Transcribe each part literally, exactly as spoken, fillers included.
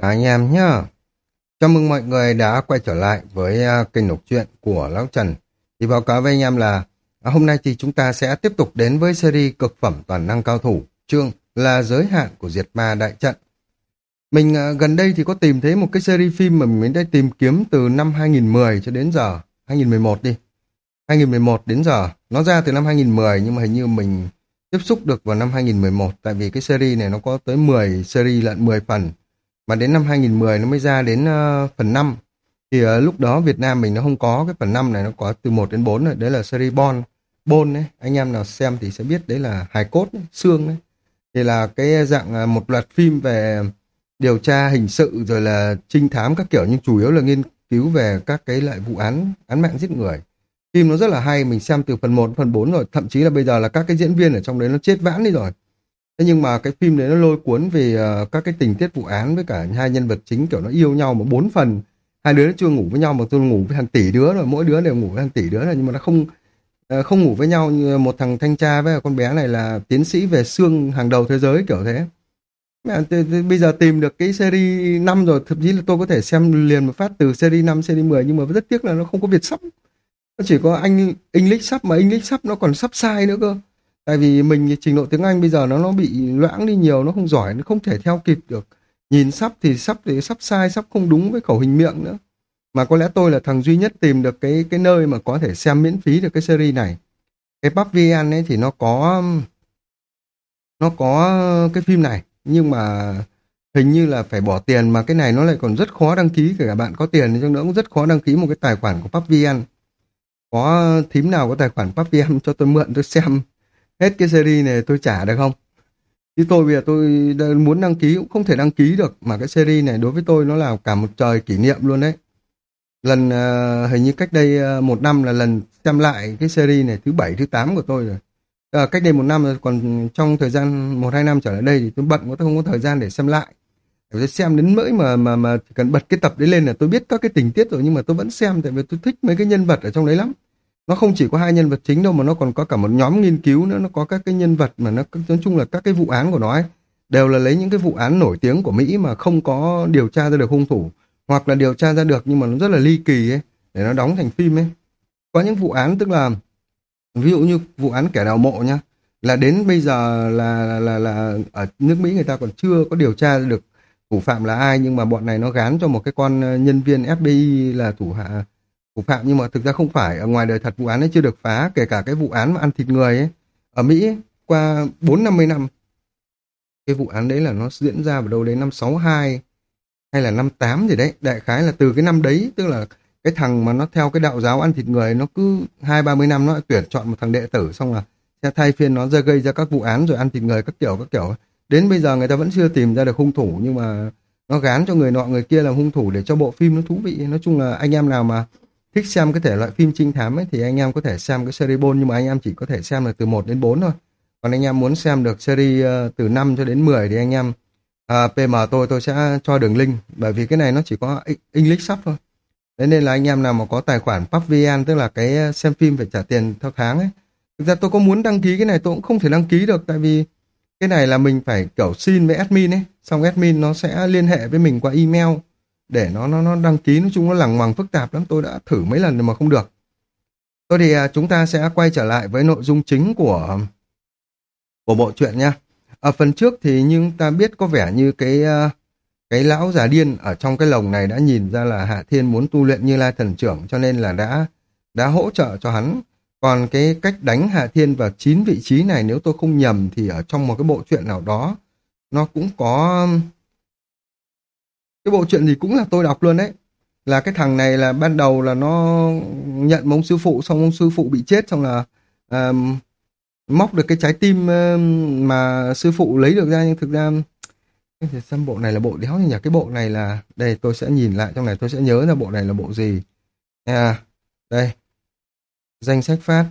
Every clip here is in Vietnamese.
Cả anh em nhá. Chào mừng mọi người đã quay trở lại với à, kênh đọc truyện của Lão Trần. Thì báo cáo với anh em là à, hôm nay thì chúng ta sẽ tiếp tục đến với series cực phẩm toàn năng cao thủ, chương là giới hạn của Diệt Ma Đại Trận. Mình à, gần đây thì có tìm thấy một cái series phim mà mình đã tìm kiếm từ năm hai nghìn mười cho đến giờ, hai nghìn mười một đi. hai nghìn mười một đến giờ, nó ra từ năm hai nghìn mười nhưng mà hình như mình tiếp xúc được vào năm hai nghìn mười một, tại vì cái series này nó có tới mười series lận, mười phần. Mà đến năm hai nghìn mười nó mới ra đến ờ, phần năm. Thì ờ, lúc đó Việt Nam mình nó không có cái phần năm này, nó có từ một đến bốn rồi. Đấy là series Bond. Bond ấy, anh em nào xem thì sẽ biết đấy là hài cốt ấy, xương ấy. Thì là cái dạng ờ, một loạt phim về điều tra hình sự rồi là trinh thám các kiểu, nhưng chủ yếu là nghiên cứu về các cái loại vụ án án mạng giết người. Phim nó rất là hay, mình xem từ phần một đến phần bốn rồi, thậm chí là bây giờ là các cái diễn viên ở trong đấy nó chết vãn đi rồi. Thế nhưng mà cái phim đấy nó lôi cuốn vì ờ, các cái tình tiết vụ án với cả hai nhân vật chính kiểu nó yêu nhau mà bốn phần. Hai đứa nó chưa ngủ với nhau mà tôi ngủ với hàng tỷ đứa rồi, mỗi đứa đều ngủ với hàng tỷ đứa rồi, nhưng mà nó không ờ, không ngủ với nhau, như một thằng thanh tra với con bé này là tiến sĩ về xương hàng đầu thế giới kiểu thế. Mẹ, t- t- bây giờ tìm được cái series năm rồi, thậm chí là tôi có thể xem liền một phát từ series năm, series mười, nhưng mà rất tiếc là nó không có Việt sub. Nó chỉ có anh English sub, mà English sub nó còn sub sai nữa cơ. Tại vì mình thì trình độ tiếng Anh bây giờ nó nó bị loãng đi nhiều, nó không giỏi, nó không thể theo kịp được. Nhìn sub thì sub thì sub sai, sub không đúng với khẩu hình miệng nữa. Mà có lẽ tôi là thằng duy nhất tìm được cái cái nơi mà có thể xem miễn phí được cái series này. Cái pắp vi en ấy thì nó có nó có cái phim này, nhưng mà hình như là phải bỏ tiền, mà cái này nó lại còn rất khó đăng ký, kể cả bạn có tiền thì chăng nữa cũng rất khó đăng ký một cái tài khoản của pắp vi en. Có thím nào có tài khoản pắp vi en cho tôi mượn tôi xem hết cái series này tôi trả được không? Chứ tôi bây giờ tôi đang muốn đăng ký cũng không thể đăng ký được, mà cái series này đối với tôi nó là cả một trời kỷ niệm luôn đấy. Lần ờ, hình như cách đây ờ, một năm là lần xem lại cái series này thứ bảy thứ tám của tôi rồi. Ờ, cách đây một năm rồi, còn trong thời gian một hai năm trở lại đây thì tôi bận quá, tôi không có thời gian để xem lại. Để tôi xem đến nỗi mà mà mà chỉ cần bật cái tập đấy lên là tôi biết các cái tình tiết rồi, nhưng mà tôi vẫn xem tại vì tôi thích mấy cái nhân vật ở trong đấy lắm. Nó không chỉ có hai nhân vật chính đâu, mà nó còn có cả một nhóm nghiên cứu nữa, nó có các cái nhân vật mà nó nói chung là các cái vụ án của nó ấy đều là lấy những cái vụ án nổi tiếng của Mỹ mà không có điều tra ra được hung thủ, hoặc là điều tra ra được nhưng mà nó rất là ly kỳ ấy, để nó đóng thành phim ấy. Có những vụ án tức là ví dụ như vụ án kẻ đào mộ nhá, là đến bây giờ là là là, là ở nước Mỹ người ta còn chưa có điều tra được thủ phạm là ai, nhưng mà bọn này nó gán cho một cái con ờ, nhân viên ép bê i là thủ hạ thủ phạm, nhưng mà thực ra không phải. Ở ngoài đời thật vụ án ấy chưa được phá, kể cả cái vụ án mà ăn thịt người ấy ở Mỹ ấy, qua bốn năm mươi năm. Cái vụ án đấy là nó diễn ra vào đâu đấy năm sáu hai hay là năm tám gì đấy, đại khái là từ cái năm đấy, tức là cái thằng mà nó theo cái đạo giáo ăn thịt người, nó cứ hai ba mươi năm nó lại tuyển chọn một thằng đệ tử, xong là sẽ thay phiên nó ra gây ra các vụ án rồi ăn thịt người các kiểu các kiểu. Đến bây giờ người ta vẫn chưa tìm ra được hung thủ, nhưng mà nó gán cho người nọ người kia làm hung thủ để cho bộ phim nó thú vị. Nói chung là anh em nào mà thích xem cái thể loại phim trinh thám ấy thì anh em có thể xem cái series Bond, nhưng mà anh em chỉ có thể xem được từ một đến bốn thôi. Còn anh em muốn xem được series ờ, từ năm cho đến mười thì anh em à, pê em tôi tôi sẽ cho đường link, bởi vì cái này nó chỉ có English sub thôi. Thế nên là anh em nào mà có tài khoản pắp vi en, tức là cái ờ, xem phim phải trả tiền theo tháng ấy. Thực ra tôi có muốn đăng ký cái này tôi cũng không thể đăng ký được, tại vì cái này là mình phải kiểu xin với admin ấy, xong admin nó sẽ liên hệ với mình qua email để nó nó nó đăng ký. Nói chung nó lằng ngoằng phức tạp lắm, tôi đã thử mấy lần mà không được. Thôi thì à, chúng ta sẽ quay trở lại với nội dung chính của của bộ truyện nha. Ở phần trước thì nhưng ta biết có vẻ như cái à, cái lão già điên ở trong cái lồng này đã nhìn ra là Hạ Thiên muốn tu luyện Như Lai thần trưởng, cho nên là đã đã hỗ trợ cho hắn. Còn cái cách đánh Hạ Thiên vào chín vị trí này, nếu tôi không nhầm thì ở trong một cái bộ truyện nào đó nó cũng có, cái bộ truyện gì cũng là tôi đọc luôn đấy, là cái thằng này là ban đầu là nó nhận một ông sư phụ, xong ông sư phụ bị chết, xong là à, móc được cái trái tim à, mà sư phụ lấy được ra, nhưng thực ra thì xem bộ này là bộ đéo như nhỉ. Cái bộ này là đây, tôi sẽ nhìn lại trong này tôi sẽ nhớ ra bộ này là bộ gì. À, đây danh sách phát,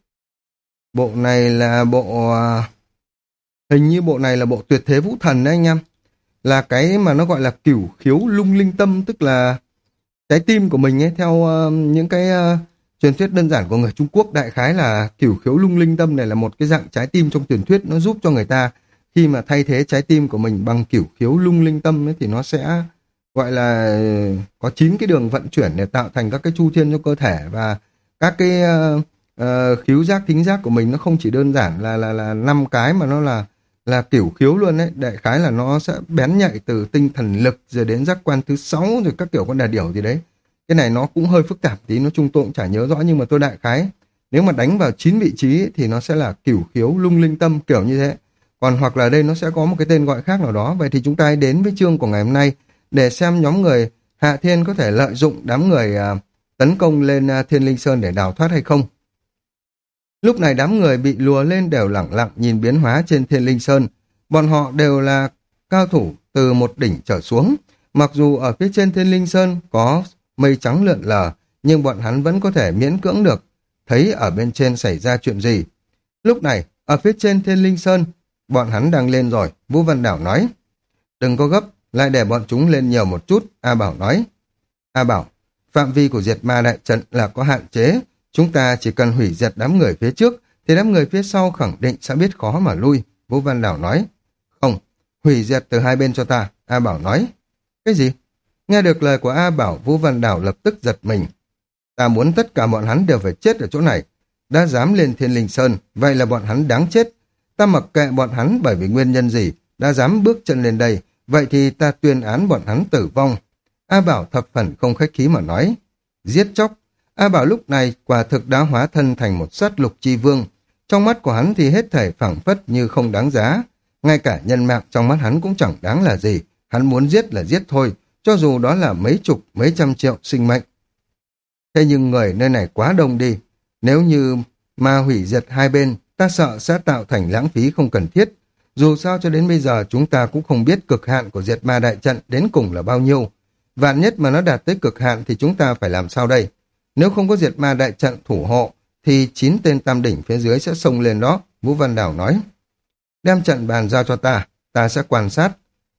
bộ này là bộ à, hình như bộ này là bộ tuyệt thế vũ thần đấy anh em, là cái mà nó gọi là cửu khiếu lung linh tâm, tức là trái tim của mình ấy, theo uh, những cái uh, truyền thuyết đơn giản của người Trung Quốc, đại khái là cửu khiếu lung linh tâm này là một cái dạng trái tim trong truyền thuyết, nó giúp cho người ta khi mà thay thế trái tim của mình bằng cửu khiếu lung linh tâm ấy, thì nó sẽ gọi là có chín cái đường vận chuyển để tạo thành các cái chu thiên cho cơ thể, và các cái uh, uh, khứu giác thính giác của mình nó không chỉ đơn giản là là là năm cái, mà nó là là cửu khiếu luôn đấy. Đại khái là nó sẽ bén nhạy từ tinh thần lực rồi đến giác quan thứ sáu rồi các kiểu con đà điểu gì đấy. Cái này nó cũng hơi phức tạp tí, nói chung tôi cũng chả nhớ rõ, nhưng mà tôi đại khái nếu mà đánh vào chín vị trí ấy, thì nó sẽ là cửu khiếu lung linh tâm kiểu như thế. Còn hoặc là đây nó sẽ có một cái tên gọi khác nào đó. Vậy thì chúng ta hãy đến với chương của ngày hôm nay để xem nhóm người Hạ Thiên có thể lợi dụng đám người à, tấn công lên à, Thiên Linh Sơn để đào thoát hay không. Lúc này đám người bị lùa lên đều lẳng lặng nhìn biến hóa trên Thiên Linh Sơn. Bọn họ đều là cao thủ từ một đỉnh trở xuống. Mặc dù ở phía trên Thiên Linh Sơn có mây trắng lượn lờ, nhưng bọn hắn vẫn có thể miễn cưỡng được thấy ở bên trên xảy ra chuyện gì. Lúc này, ở phía trên Thiên Linh Sơn, bọn hắn đang lên rồi, Vũ Văn Đảo nói. Đừng có gấp, lại để bọn chúng lên nhiều một chút, A Bảo nói. A Bảo, phạm vi của diệt ma đại trận là có hạn chế, chúng ta chỉ cần hủy diệt đám người phía trước, thì đám người phía sau khẳng định sẽ biết khó mà lui, Vũ Văn Đảo nói. Không, hủy diệt từ hai bên cho ta, A Bảo nói. Cái gì? Nghe được lời của A Bảo, Vũ Văn Đảo lập tức giật mình. Ta muốn tất cả bọn hắn đều phải chết ở chỗ này. Đã dám lên Thiên Linh Sơn, vậy là bọn hắn đáng chết. Ta mặc kệ bọn hắn bởi vì nguyên nhân gì, đã dám bước chân lên đây, vậy thì ta tuyên án bọn hắn tử vong. A Bảo thập phần không khách khí mà nói. Giết chóc. A Bảo lúc này quả thực đã hóa thân thành một sát lục chi vương. Trong mắt của hắn thì hết thảy phảng phất như không đáng giá. Ngay cả nhân mạng trong mắt hắn cũng chẳng đáng là gì. Hắn muốn giết là giết thôi, cho dù đó là mấy chục, mấy trăm triệu sinh mệnh. Thế nhưng người nơi này quá đông đi. Nếu như ma hủy diệt hai bên, ta sợ sẽ tạo thành lãng phí không cần thiết. Dù sao cho đến bây giờ chúng ta cũng không biết cực hạn của diệt ma đại trận đến cùng là bao nhiêu. Vạn nhất mà nó đạt tới cực hạn thì chúng ta phải làm sao đây? Nếu không có diệt ma đại trận thủ hộ, thì chín tên tam đỉnh phía dưới sẽ xông lên đó, Vũ Văn Đảo nói. Đem trận bàn giao cho ta, ta sẽ quan sát.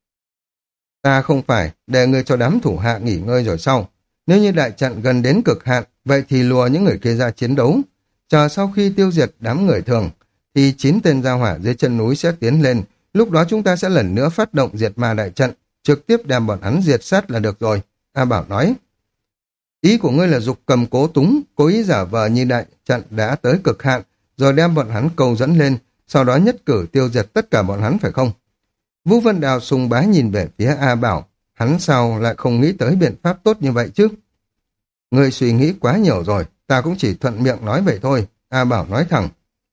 Ta không phải để người cho đám thủ hạ nghỉ ngơi rồi sau. Nếu như đại trận gần đến cực hạn, vậy thì lùa những người kia ra chiến đấu. Chờ sau khi tiêu diệt đám người thường, thì chín tên gia hỏa dưới chân núi sẽ tiến lên. Lúc đó chúng ta sẽ lần nữa phát động diệt ma đại trận, trực tiếp đem bọn hắn diệt sát là được rồi, A Bảo nói. Ý của ngươi là dục cầm cố túng, cố ý giả vờ như đại trận đã tới cực hạn, rồi đem bọn hắn câu dẫn lên, sau đó nhất cử tiêu diệt tất cả bọn hắn phải không? Vũ Văn Đào sùng bái nhìn về phía A Bảo, hắn sao lại không nghĩ tới biện pháp tốt như vậy chứ? Ngươi suy nghĩ quá nhiều rồi, ta cũng chỉ thuận miệng nói vậy thôi, A Bảo nói thẳng.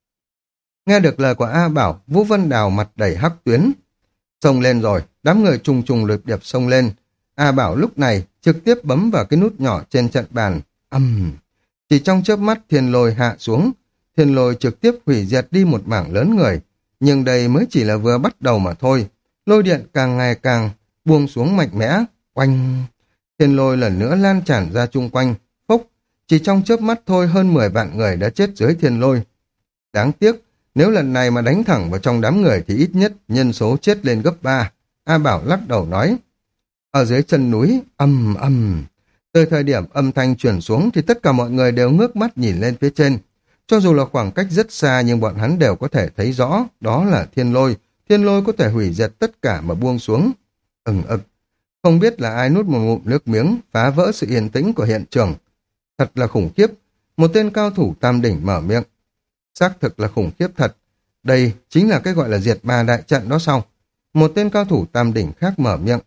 Nghe được lời của A Bảo, Vũ Văn Đào mặt đầy hắc tuyến. Xông lên rồi, đám người trùng trùng lượt điệp xông lên. A Bảo lúc này trực tiếp bấm vào cái nút nhỏ trên trận bàn. Âm! Uhm. Chỉ trong chớp mắt thiên lôi hạ xuống, thiên lôi trực tiếp hủy diệt đi một mảng lớn người. Nhưng đây mới chỉ là vừa bắt đầu mà thôi. Lôi điện càng ngày càng buông xuống mạnh mẽ. Oanh! Thiên lôi lần nữa lan tràn ra chung quanh. Phốc! Chỉ trong chớp mắt thôi hơn mười vạn người đã chết dưới thiên lôi. Đáng tiếc, nếu lần này mà đánh thẳng vào trong đám người thì ít nhất nhân số chết lên gấp ba. A Bảo lắc đầu nói. Ở dưới chân núi, âm âm. Từ thời điểm âm thanh chuyển xuống thì tất cả mọi người đều ngước mắt nhìn lên phía trên. Cho dù là khoảng cách rất xa nhưng bọn hắn đều có thể thấy rõ, đó là thiên lôi. Thiên lôi có thể hủy diệt tất cả mà buông xuống. Ừng ực. Không biết là ai nuốt một ngụm nước miếng, phá vỡ sự yên tĩnh của hiện trường. Thật là khủng khiếp. Một tên cao thủ tam đỉnh mở miệng. Xác thực là khủng khiếp thật. Đây chính là cái gọi là diệt ma đại trận đó sao? Một tên cao thủ tam đỉnh khác mở miệng.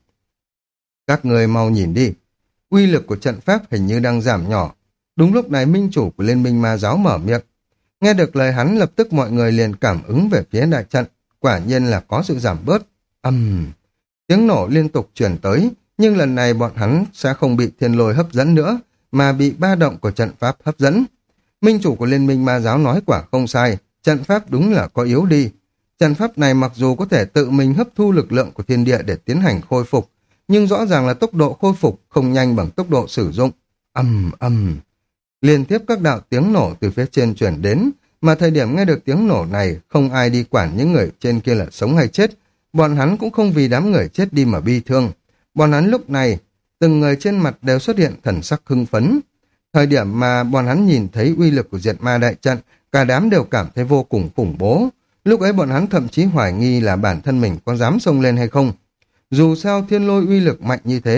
Các người mau nhìn đi. Uy lực của trận pháp hình như đang giảm nhỏ. Đúng lúc này minh chủ của Liên minh ma giáo mở miệng. Nghe được lời hắn lập tức mọi người liền cảm ứng về phía đại trận. Quả nhiên là có sự giảm bớt. Âm! Uhm. Tiếng nổ liên tục truyền tới. Nhưng lần này bọn hắn sẽ không bị thiên lôi hấp dẫn nữa, mà bị ba động của trận pháp hấp dẫn. Minh chủ của Liên minh ma giáo nói quả không sai. Trận pháp đúng là có yếu đi. Trận pháp này mặc dù có thể tự mình hấp thu lực lượng của thiên địa để tiến hành khôi phục, nhưng rõ ràng là tốc độ khôi phục không nhanh bằng tốc độ sử dụng. Ầm ầm. Liên tiếp các đạo tiếng nổ từ phía trên chuyển đến, mà thời điểm nghe được tiếng nổ này, không ai đi quản những người trên kia là sống hay chết. Bọn hắn cũng không vì đám người chết đi mà bi thương. Bọn hắn lúc này, từng người trên mặt đều xuất hiện thần sắc hưng phấn. Thời điểm mà bọn hắn nhìn thấy uy lực của diệt ma đại trận, cả đám đều cảm thấy vô cùng khủng bố. Lúc ấy bọn hắn thậm chí hoài nghi là bản thân mình có dám xông lên hay không. Dù sao thiên lôi uy lực mạnh như thế,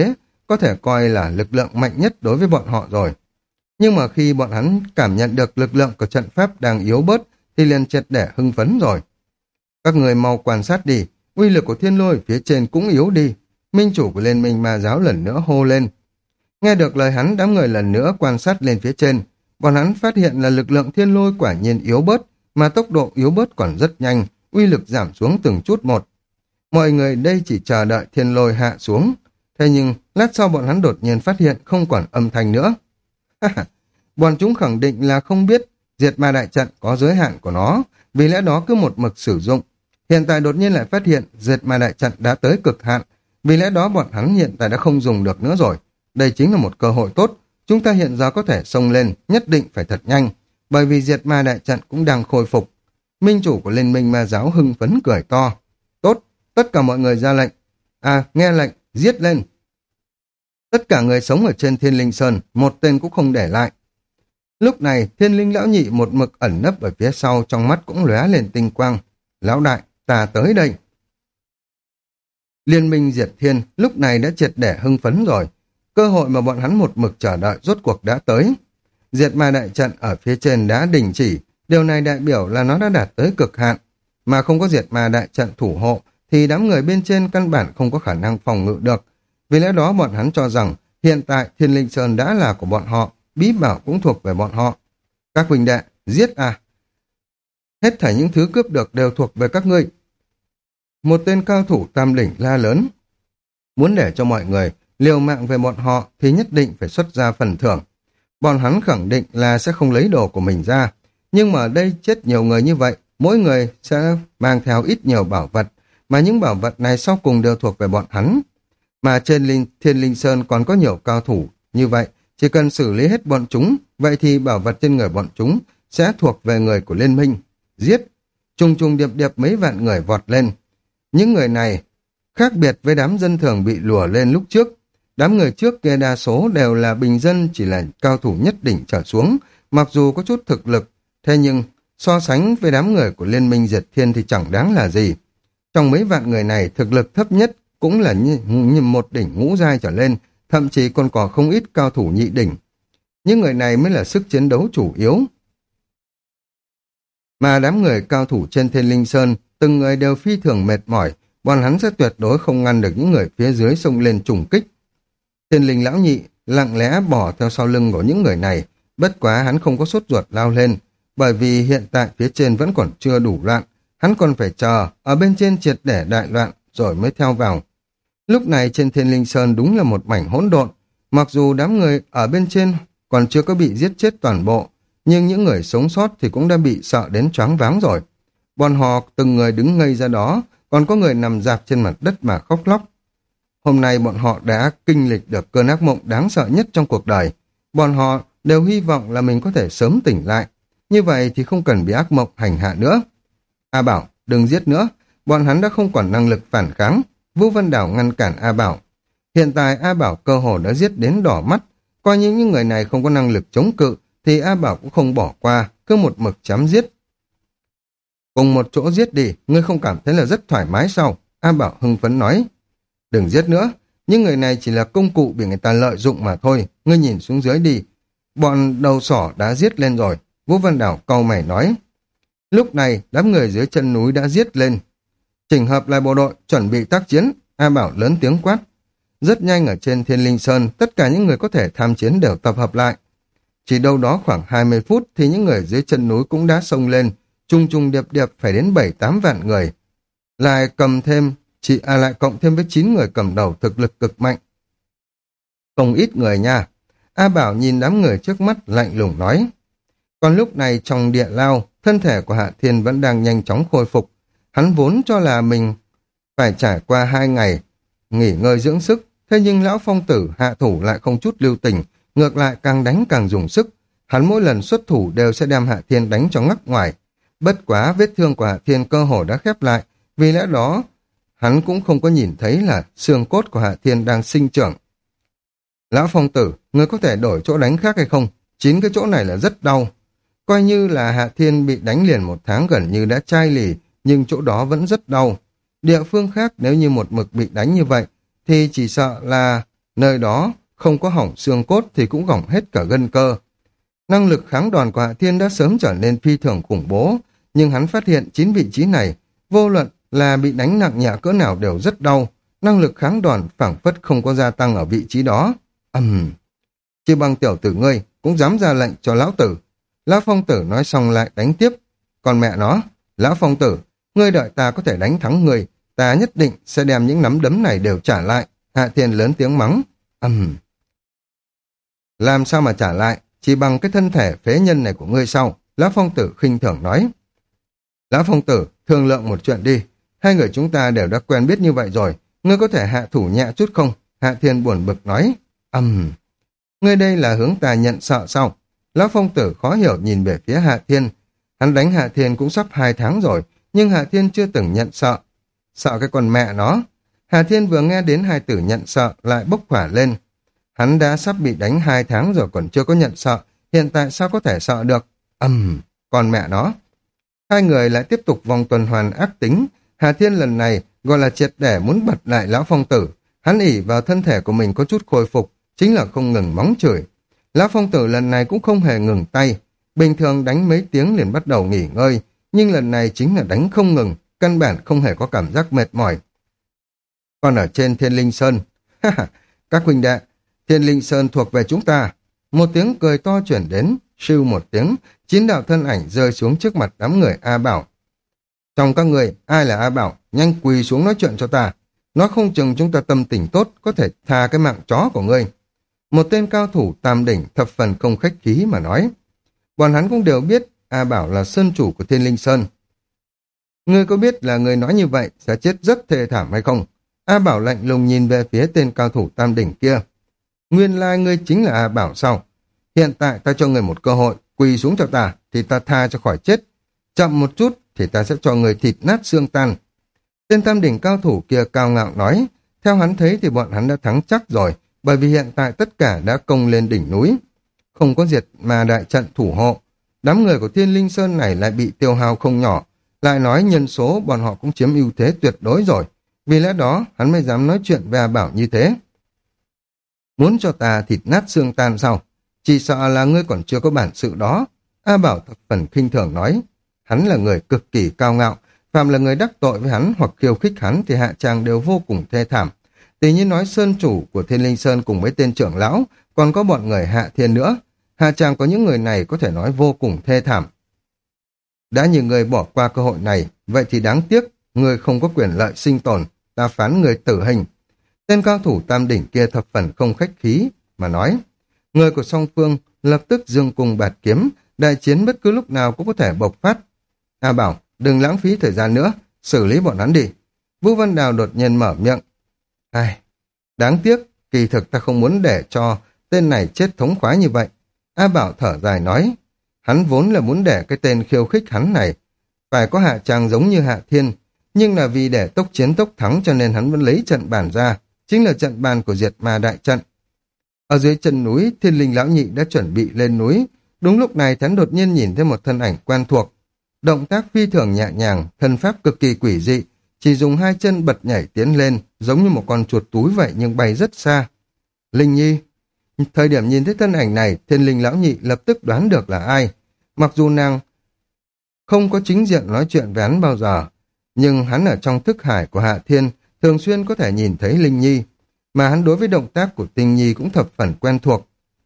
có thể coi là lực lượng mạnh nhất đối với bọn họ rồi. Nhưng mà khi bọn hắn cảm nhận được lực lượng của trận pháp đang yếu bớt, thì liền triệt để hưng phấn rồi. Các người mau quan sát đi, uy lực của thiên lôi phía trên cũng yếu đi. Minh chủ của Liên minh ma giáo lần nữa hô lên. Nghe được lời hắn, đám người lần nữa quan sát lên phía trên. Bọn hắn phát hiện là lực lượng thiên lôi quả nhiên yếu bớt, mà tốc độ yếu bớt còn rất nhanh, uy lực giảm xuống từng chút một. Mọi người đây chỉ chờ đợi thiên lôi hạ xuống. Thế nhưng, lát sau bọn hắn đột nhiên phát hiện không còn âm thanh nữa. Bọn chúng khẳng định là không biết diệt ma đại trận có giới hạn của nó, vì lẽ đó cứ một mực sử dụng. Hiện tại đột nhiên lại phát hiện diệt ma đại trận đã tới cực hạn, vì lẽ đó bọn hắn hiện tại đã không dùng được nữa rồi. Đây chính là một cơ hội tốt, chúng ta hiện giờ có thể xông lên, nhất định phải thật nhanh, bởi vì diệt ma đại trận cũng đang khôi phục. Minh chủ của Liên minh ma giáo hưng phấn cười to. Tốt, tất cả mọi người ra lệnh. À, nghe lệnh, giết lên. Tất cả người sống ở trên Thiên Linh Sơn, một tên cũng không để lại. Lúc này, Thiên Linh lão nhị một mực ẩn nấp ở phía sau, trong mắt cũng lóe lên tinh quang. Lão đại, ta tới đây. Liên minh diệt thiên lúc này đã triệt để hưng phấn rồi. Cơ hội mà bọn hắn một mực chờ đợi rốt cuộc đã tới. Diệt ma đại trận ở phía trên đã đình chỉ, điều này đại biểu là nó đã đạt tới cực hạn. Mà không có diệt ma đại trận thủ hộ, thì đám người bên trên căn bản không có khả năng phòng ngự được. Vì lẽ đó bọn hắn cho rằng hiện tại Thiên Linh Sơn đã là của bọn họ, bí bảo cũng thuộc về bọn họ. Các huynh đệ, giết à! Hết thảy những thứ cướp được đều thuộc về các ngươi. Một tên cao thủ tam đỉnh la lớn. Muốn để cho mọi người liều mạng về bọn họ thì nhất định phải xuất ra phần thưởng. Bọn hắn khẳng định là sẽ không lấy đồ của mình ra. Nhưng mà ở đây chết nhiều người như vậy, mỗi người sẽ mang theo ít nhiều bảo vật, mà những bảo vật này sau cùng đều thuộc về bọn hắn. Mà trên linh, Thiên Linh Sơn còn có nhiều cao thủ như vậy, chỉ cần xử lý hết bọn chúng, vậy thì bảo vật trên người bọn chúng sẽ thuộc về người của liên minh. Giết! Trùng trùng điệp điệp mấy vạn người vọt lên. Những người này khác biệt với đám dân thường bị lùa lên lúc trước. Đám người trước kia đa số đều là bình dân, chỉ là cao thủ nhất đỉnh trở xuống, mặc dù có chút thực lực, thế nhưng so sánh với đám người của Liên minh Diệt Thiên thì chẳng đáng là gì. Trong mấy vạn người này, thực lực thấp nhất cũng là như, như một đỉnh ngũ giai trở lên, thậm chí còn có không ít cao thủ nhị đỉnh. Những người này mới là sức chiến đấu chủ yếu. Mà đám người cao thủ trên Thiên Linh Sơn, từng người đều phi thường mệt mỏi, bọn hắn sẽ tuyệt đối không ngăn được những người phía dưới xông lên trùng kích. Thiên Linh lão nhị lặng lẽ bỏ theo sau lưng của những người này, bất quá hắn không có sốt ruột lao lên, bởi vì hiện tại phía trên vẫn còn chưa đủ loạn, hắn còn phải chờ ở bên trên triệt để đại loạn rồi mới theo vào. Lúc này trên Thiên Linh Sơn đúng là một mảnh hỗn độn, mặc dù đám người ở bên trên còn chưa có bị giết chết toàn bộ, nhưng những người sống sót thì cũng đã bị sợ đến choáng váng rồi. Bọn họ từng người đứng ngây ra đó, còn có người nằm dạp trên mặt đất mà khóc lóc. Hôm nay bọn họ đã kinh lịch được cơn ác mộng đáng sợ nhất trong cuộc đời. Bọn họ đều hy vọng là mình có thể sớm tỉnh lại. Như vậy thì không cần bị ác mộng hành hạ nữa. A Bảo, đừng giết nữa. Bọn hắn đã không còn năng lực phản kháng. Vũ Văn Đảo ngăn cản A Bảo. Hiện tại A Bảo cơ hồ đã giết đến đỏ mắt. Coi như những người này không có năng lực chống cự, thì A Bảo cũng không bỏ qua, cứ một mực chém giết. Cùng một chỗ giết đi, ngươi không cảm thấy là rất thoải mái sao? A Bảo hưng phấn nói. Đừng giết nữa, những người này chỉ là công cụ bị người ta lợi dụng mà thôi, ngươi nhìn xuống dưới đi. Bọn đầu sỏ đã giết lên rồi, Vũ Văn Đảo cau mày nói. Lúc này, đám người dưới chân núi đã giết lên. Chỉnh hợp lại bộ đội, chuẩn bị tác chiến, A Bảo lớn tiếng quát. Rất nhanh ở trên Thiên Linh Sơn, tất cả những người có thể tham chiến đều tập hợp lại. Chỉ đâu đó khoảng hai mươi phút thì những người dưới chân núi cũng đã xông lên, chung chung điệp điệp phải đến bảy tám vạn người. Lại cầm thêm, chỉ à lại cộng thêm với chín người cầm đầu thực lực cực mạnh. Không ít người nha. A Bảo nhìn đám người trước mắt lạnh lùng nói. Còn lúc này trong địa lao, thân thể của Hạ Thiên vẫn đang nhanh chóng khôi phục. Hắn vốn cho là mình phải trải qua hai ngày nghỉ ngơi dưỡng sức, thế nhưng lão phong tử hạ thủ lại không chút lưu tình, ngược lại càng đánh càng dùng sức. Hắn mỗi lần xuất thủ đều sẽ đem Hạ Thiên đánh cho ngắc ngoài. Bất quá vết thương của Hạ Thiên cơ hồ đã khép lại, vì lẽ đó hắn cũng không có nhìn thấy là xương cốt của Hạ Thiên đang sinh trưởng. Lão phong tử, ngươi có thể đổi chỗ đánh khác hay không? Chín cái chỗ này là rất đau. Coi như là Hạ Thiên bị đánh liền một tháng gần như đã chai lì, nhưng chỗ đó vẫn rất đau. Địa phương khác nếu như một mực bị đánh như vậy, thì chỉ sợ là nơi đó không có hỏng xương cốt thì cũng hỏng hết cả gân cơ. Năng lực kháng đòn của Hạ Thiên đã sớm trở nên phi thường khủng bố, nhưng hắn phát hiện chín vị trí này, vô luận là bị đánh nặng nhẹ cỡ nào đều rất đau, năng lực kháng đòn phảng phất không có gia tăng ở vị trí đó. Ầm, uhm. Chi Bằng tiểu tử ngươi cũng dám ra lệnh cho lão tử. Lão Phong Tử nói xong lại đánh tiếp. Còn mẹ nó, Lão Phong Tử, ngươi đợi ta có thể đánh thắng ngươi, ta nhất định sẽ đem những nắm đấm này đều trả lại. Hạ Thiên lớn tiếng mắng. Ầm. Uhm. Làm sao mà trả lại? Chỉ bằng cái thân thể phế nhân này của ngươi sau. Lão Phong Tử khinh thường nói. Lão Phong Tử, thương lượng một chuyện đi. Hai người chúng ta đều đã quen biết như vậy rồi. Ngươi có thể hạ thủ nhẹ chút không? Hạ Thiên buồn bực nói. Ầm. Uhm. Ngươi đây là hướng ta nhận sợ sao? Lão Phong Tử khó hiểu nhìn về phía Hạ Thiên. Hắn đánh Hạ Thiên cũng sắp hai tháng rồi, nhưng Hạ Thiên chưa từng nhận sợ. Sợ cái con mẹ nó. Hạ Thiên vừa nghe đến hai tử nhận sợ lại bốc hỏa lên. Hắn đã sắp bị đánh hai tháng rồi còn chưa có nhận sợ, hiện tại sao có thể sợ được? Ầm, uhm, con mẹ nó. Hai người lại tiếp tục vòng tuần hoàn ác tính. Hạ Thiên lần này gọi là triệt để muốn bật lại Lão Phong Tử. Hắn ỷ vào thân thể của mình có chút khôi phục, chính là không ngừng mắng chửi. Lão Phong Tử lần này cũng không hề ngừng tay. Bình thường đánh mấy tiếng liền bắt đầu nghỉ ngơi, nhưng lần này chính là đánh không ngừng, căn bản không hề có cảm giác mệt mỏi. Còn ở trên Thiên Linh Sơn, các huynh đệ, Thiên Linh Sơn thuộc về chúng ta. Một tiếng cười to chuyển đến, siêu một tiếng, chín đạo thân ảnh rơi xuống trước mặt đám người A Bảo. Trong các người, ai là A Bảo, nhanh quỳ xuống nói chuyện cho ta. Nói không chừng chúng ta tâm tình tốt, có thể tha cái mạng chó của ngươi. Một tên cao thủ tam đỉnh thập phần không khách khí mà nói. Bọn hắn cũng đều biết A Bảo là sơn chủ của Thiên Linh Sơn. Ngươi có biết là người nói như vậy sẽ chết rất thê thảm hay không? A Bảo lạnh lùng nhìn về phía tên cao thủ tam đỉnh kia. Nguyên lai ngươi chính là A Bảo sao? Hiện tại ta cho người một cơ hội, quỳ xuống cho ta, thì ta tha cho khỏi chết. Chậm một chút, thì ta sẽ cho người thịt nát xương tan. Tên tam đỉnh cao thủ kia cao ngạo nói, theo hắn thấy thì bọn hắn đã thắng chắc rồi, bởi vì hiện tại tất cả đã công lên đỉnh núi. Không có diệt mà đại trận thủ hộ. Đám người của Thiên Linh Sơn này lại bị tiêu hao không nhỏ, lại nói nhân số bọn họ cũng chiếm ưu thế tuyệt đối rồi. Vì lẽ đó, hắn mới dám nói chuyện về A Bảo như thế. Muốn cho ta thịt nát xương tan sao? Chỉ sợ là ngươi còn chưa có bản sự đó. A Bảo thập phần khinh thường nói. Hắn là người cực kỳ cao ngạo. Phạm là người đắc tội với hắn hoặc khiêu khích hắn thì hạ tràng đều vô cùng thê thảm. Tỷ như nói sơn chủ của Thiên Linh Sơn cùng với tên trưởng lão, còn có bọn người Hạ Thiên nữa. Hạ tràng có những người này có thể nói vô cùng thê thảm. Đã như người bỏ qua cơ hội này, vậy thì đáng tiếc, người không có quyền lợi sinh tồn, ta phán người tử hình. Tên cao thủ tam đỉnh kia thập phần không khách khí, mà nói. Người của song phương lập tức dương cung bạt kiếm, đại chiến bất cứ lúc nào cũng có thể bộc phát. A Bảo, đừng lãng phí thời gian nữa, xử lý bọn hắn đi. Vũ Văn Đào đột nhiên mở miệng. Ai, đáng tiếc, kỳ thực ta không muốn để cho tên này chết thống khoái như vậy. A Bảo thở dài nói, hắn vốn là muốn để cái tên khiêu khích hắn này phải có hạ tràng giống như Hạ Thiên, nhưng là vì để tốc chiến tốc thắng cho nên hắn vẫn lấy trận bàn ra, chính là trận bàn của diệt ma đại trận. Ở dưới chân núi, Thiên Linh Lão Nhị đã chuẩn bị lên núi. Đúng lúc này hắn đột nhiên nhìn thấy một thân ảnh quen thuộc. Động tác phi thường nhẹ nhàng, thân pháp cực kỳ quỷ dị, chỉ dùng hai chân bật nhảy tiến lên, giống như một con chuột túi vậy nhưng bay rất xa. Linh Nhi. Thời điểm nhìn thấy thân ảnh này, Thiên Linh Lão Nhị lập tức đoán được là ai. Mặc dù nàng không có chính diện nói chuyện với hắn bao giờ, nhưng hắn ở trong thức hải của Hạ Thiên thường xuyên có thể nhìn thấy Linh Nhi, mà hắn đối với động tác của Tinh Nhi cũng thập phần quen thuộc.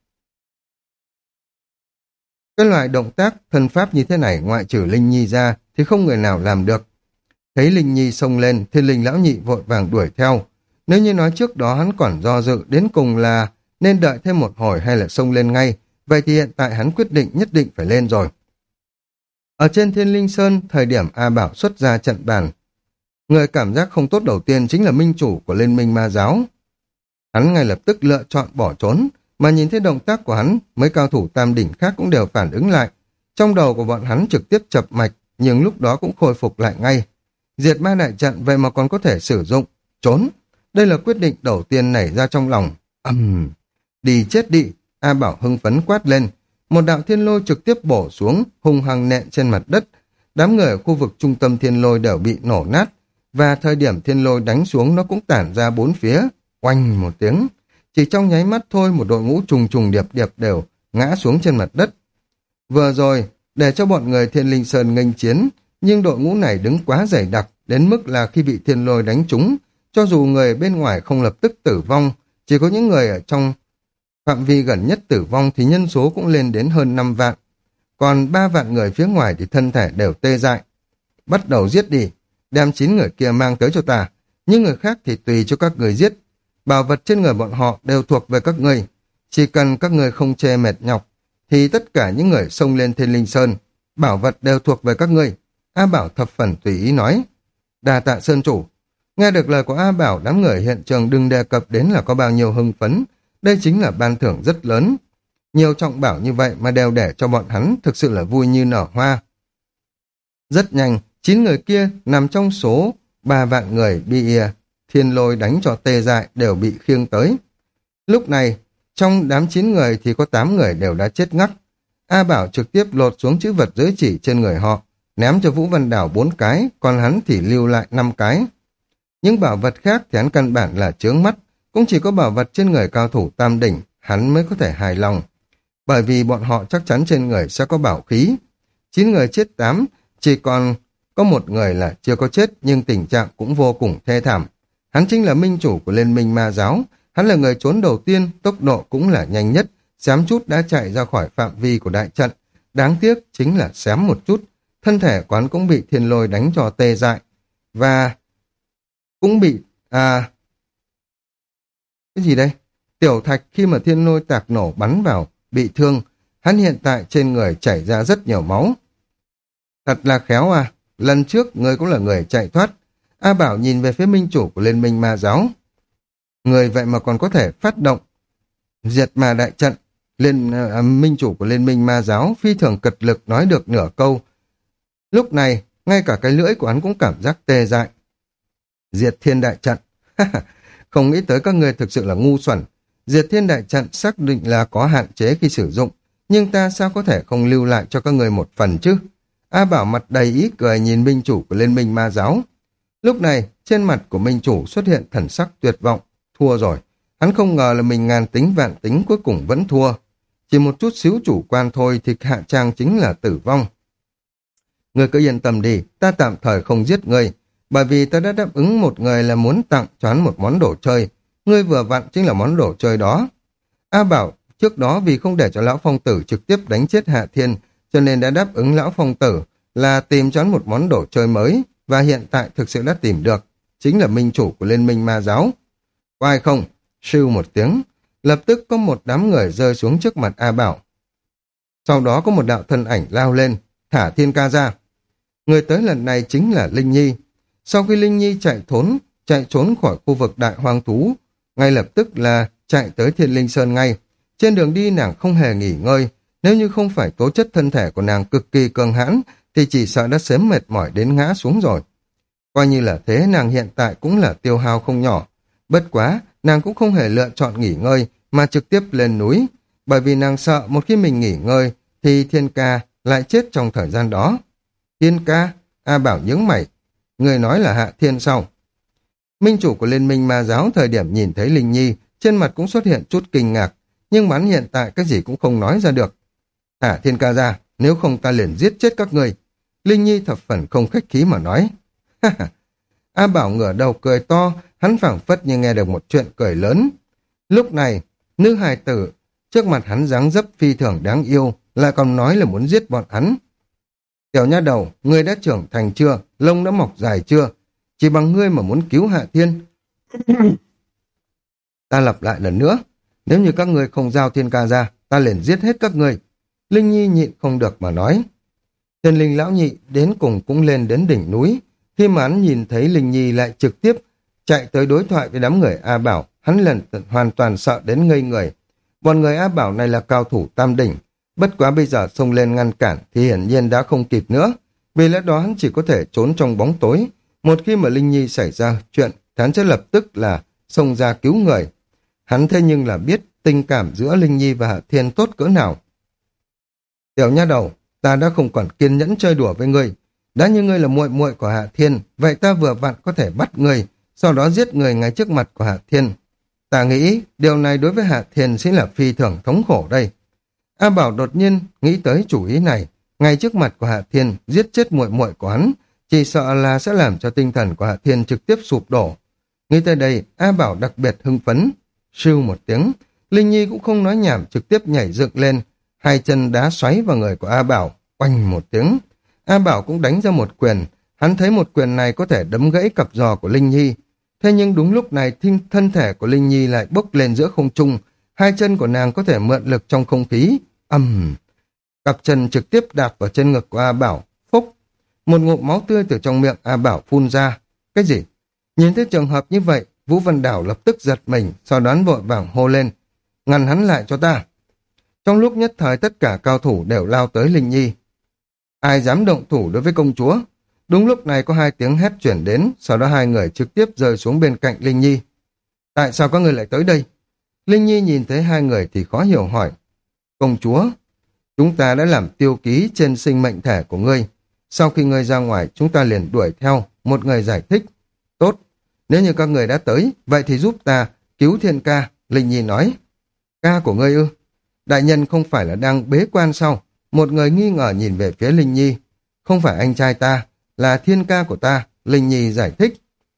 Cái loại động tác thân pháp như thế này ngoại trừ Linh Nhi ra thì không người nào làm được. Thấy Linh Nhi xông lên, Thiên Linh Lão Nhị vội vàng đuổi theo. Nếu như nói trước đó hắn còn do dự đến cùng là nên đợi thêm một hồi hay là xông lên ngay, vậy thì hiện tại hắn quyết định nhất định phải lên rồi. Ở trên Thiên Linh Sơn, thời điểm A Bảo xuất ra trận bàn, người cảm giác không tốt đầu tiên chính là minh chủ của Liên minh ma giáo. Hắn ngay lập tức lựa chọn bỏ trốn, mà nhìn thấy động tác của hắn, mấy cao thủ tam đỉnh khác cũng đều phản ứng lại. Trong đầu của bọn hắn trực tiếp chập mạch, nhưng lúc đó cũng khôi phục lại ngay. Diệt ma đại trận vậy mà còn có thể sử dụng, trốn. Đây là quyết định đầu tiên nảy ra trong lòng. Ầm, uhm, đi chết đi, A Bảo hưng phấn quát lên. Một đạo thiên lôi trực tiếp bổ xuống, hung hăng nện trên mặt đất. Đám người ở khu vực trung tâm thiên lôi đều bị nổ nát, và thời điểm thiên lôi đánh xuống nó cũng tản ra bốn phía, oanh một tiếng. Chỉ trong nháy mắt thôi, một đội ngũ trùng trùng điệp điệp đều ngã xuống trên mặt đất. Vừa rồi, để cho bọn người Thiên Linh Sơn nghênh chiến, nhưng đội ngũ này đứng quá dày đặc, đến mức là khi bị thiên lôi đánh trúng, cho dù người bên ngoài không lập tức tử vong, chỉ có những người ở trong phạm vi gần nhất tử vong thì nhân số cũng lên đến hơn năm vạn. Còn ba vạn người phía ngoài thì thân thể đều tê dại. Bắt đầu giết đi, đem chín người kia mang tới cho ta, những người khác thì tùy cho các người giết. Bảo vật trên người bọn họ đều thuộc về các người. Chỉ cần các người không chê mệt nhọc, thì tất cả những người xông lên Thiên Linh Sơn, bảo vật đều thuộc về các ngươi. A Bảo thập phần tùy ý nói. Đà tạ Sơn chủ. Nghe được lời của A Bảo, đám người hiện trường đừng đề cập đến là có bao nhiêu hưng phấn. Đây chính là ban thưởng rất lớn. Nhiều trọng bảo như vậy mà đều để cho bọn hắn, thực sự là vui như nở hoa. Rất nhanh, chín người kia nằm trong số ba vạn người bị thiên lôi đánh cho tê dại đều bị khiêng tới. Lúc này, trong đám chín người thì có tám người đều đã chết ngắt. A Bảo trực tiếp lột xuống chữ vật giới chỉ trên người họ, ném cho Vũ Văn Đảo bốn cái, còn hắn thì lưu lại năm cái. Những bảo vật khác thì hắn căn bản là chướng mắt, cũng chỉ có bảo vật trên người cao thủ tam đỉnh, hắn mới có thể hài lòng. Bởi vì bọn họ chắc chắn trên người sẽ có bảo khí. Chín người chết tám, chỉ còn có một người là chưa có chết nhưng tình trạng cũng vô cùng thê thảm. Hắn chính là minh chủ của Liên minh Ma giáo, hắn là người trốn đầu tiên, tốc độ cũng là nhanh nhất, xém chút đã chạy ra khỏi phạm vi của đại trận. Đáng tiếc chính là xém một chút, thân thể quán cũng bị thiên lôi đánh cho tê dại. Và cũng bị... à Cái gì đây? Tiểu Thạch khi mà thiên lôi tạc nổ bắn vào, bị thương, hắn hiện tại trên người chảy ra rất nhiều máu. Thật là khéo à, lần trước người cũng là người chạy thoát. A Bảo nhìn về phía minh chủ của Liên minh Ma giáo. Người vậy mà còn có thể phát động diệt ma đại trận. Liên uh, minh chủ của Liên minh Ma giáo phi thường cật lực nói được nửa câu. Lúc này, ngay cả cái lưỡi của hắn cũng cảm giác tê dại. Diệt thiên đại trận. Không nghĩ tới các người thực sự là ngu xuẩn. Diệt thiên đại trận xác định là có hạn chế khi sử dụng, nhưng ta sao có thể không lưu lại cho các người một phần chứ? A Bảo mặt đầy ý cười nhìn minh chủ của Liên minh Ma giáo. Lúc này, trên mặt của minh chủ xuất hiện thần sắc tuyệt vọng. Thua rồi. Hắn không ngờ là mình ngàn tính vạn tính cuối cùng vẫn thua. Chỉ một chút xíu chủ quan thôi thì hạ trang chính là tử vong. Ngươi cứ yên tâm đi, ta tạm thời không giết ngươi, bởi vì ta đã đáp ứng một người là muốn tặng cho hắn một món đồ chơi. Ngươi vừa vặn chính là món đồ chơi đó. A Bảo trước đó vì không để cho Lão Phong Tử trực tiếp đánh chết Hạ Thiên, cho nên đã đáp ứng Lão Phong Tử là tìm cho hắn một món đồ chơi mới, và hiện tại thực sự đã tìm được, chính là minh chủ của Liên minh Ma giáo. Có ai không? Sưu một tiếng, lập tức có một đám người rơi xuống trước mặt A Bảo. Sau đó có một đạo thân ảnh lao lên, thả Thiên ca ra. Người tới lần này chính là Linh Nhi. Sau khi Linh Nhi chạy trốn, chạy trốn khỏi khu vực đại hoang thú, ngay lập tức là chạy tới Thiên Linh Sơn ngay. Trên đường đi nàng không hề nghỉ ngơi, nếu như không phải tố chất thân thể của nàng cực kỳ cường hãn, thì chỉ sợ đã sớm mệt mỏi đến ngã xuống rồi. Coi như là thế, nàng hiện tại cũng là tiêu hao không nhỏ. Bất quá, nàng cũng không hề lựa chọn nghỉ ngơi, mà trực tiếp lên núi, bởi vì nàng sợ một khi mình nghỉ ngơi, thì Thiên ca lại chết trong thời gian đó. Thiên ca? A Bảo nhướng mày. Người nói là Hạ Thiên sao? Minh chủ của Liên minh Ma giáo thời điểm nhìn thấy Linh Nhi, trên mặt cũng xuất hiện chút kinh ngạc, nhưng mà hắn hiện tại cái gì cũng không nói ra được. Hạ Thiên ca ra, nếu không ta liền giết chết các người. Linh Nhi thập phần không khách khí mà nói. A Bảo ngửa đầu cười to, hắn phảng phất như nghe được một chuyện cười lớn. Lúc này, nữ hài tử trước mặt hắn dáng dấp phi thường đáng yêu, lại còn nói là muốn giết bọn hắn. Tiểu nha đầu, ngươi đã trưởng thành chưa? Lông đã mọc dài chưa? Chỉ bằng ngươi mà muốn cứu Hạ Thiên. Ta lặp lại lần nữa, nếu như các ngươi không giao Thiên ca ra, ta liền giết hết các ngươi. Linh Nhi nhịn không được mà nói. Thiên Linh lão nhị đến cùng cũng lên đến đỉnh núi. Khi mà hắn nhìn thấy Linh Nhi lại trực tiếp chạy tới đối thoại với đám người A Bảo, hắn lần hoàn toàn sợ đến ngây người. Bọn người A Bảo này là cao thủ tam đỉnh, bất quá bây giờ xông lên ngăn cản thì hiển nhiên đã không kịp nữa. Vì lẽ đó hắn chỉ có thể trốn trong bóng tối. Một khi mà Linh Nhi xảy ra chuyện, hắn sẽ lập tức là xông ra cứu người. Hắn thế nhưng là biết tình cảm giữa Linh Nhi và Hạ Thiên tốt cỡ nào. Tiểu nha đầu, ta đã không còn kiên nhẫn chơi đùa với ngươi. Đã như ngươi là muội muội của Hạ Thiên, vậy ta vừa vặn có thể bắt ngươi, sau đó giết người ngay trước mặt của Hạ Thiên. Ta nghĩ điều này đối với Hạ Thiên sẽ là phi thường thống khổ đây. A Bảo đột nhiên nghĩ tới chủ ý này, ngay trước mặt của Hạ Thiên giết chết muội muội của hắn, chỉ sợ là sẽ làm cho tinh thần của Hạ Thiên trực tiếp sụp đổ. Nghĩ tới đây, A Bảo đặc biệt hưng phấn. Sưu một tiếng, Linh Nhi cũng không nói nhảm, trực tiếp nhảy dựng lên, hai chân đá xoáy vào người của A Bảo, oanh một tiếng. A Bảo cũng đánh ra một quyền, hắn thấy một quyền này có thể đấm gãy cặp giò của Linh Nhi. Thế nhưng đúng lúc này thiên, thân thể của Linh Nhi lại bốc lên giữa không trung, hai chân của nàng có thể mượn lực trong không khí. Ầm, uhm. Cặp chân trực tiếp đạp vào trên ngực của A Bảo. Phúc, một ngụm máu tươi từ trong miệng A Bảo phun ra. Cái gì? Nhìn thấy trường hợp như vậy, Vũ Văn Đảo lập tức giật mình, sau đó vội vàng hô lên, ngăn hắn lại cho ta. Trong lúc nhất thời tất cả cao thủ đều lao tới Linh Nhi. Ai dám động thủ đối với công chúa? Đúng lúc này có hai tiếng hét chuyển đến, sau đó hai người trực tiếp rơi xuống bên cạnh Linh Nhi. Tại sao các người lại tới đây? Linh Nhi nhìn thấy hai người thì khó hiểu hỏi. Công chúa, chúng ta đã làm tiêu ký trên sinh mệnh thể của ngươi. Sau khi ngươi ra ngoài, chúng ta liền đuổi theo, một người giải thích. Tốt, nếu như các người đã tới, vậy thì giúp ta cứu Thiên ca, Linh Nhi nói. Ca của ngươi ư? Đại nhân không phải là đang bế quan sao? Một người nghi ngờ nhìn về phía Linh Nhi. Không phải anh trai ta, là Thiên ca của ta, Linh Nhi giải thích.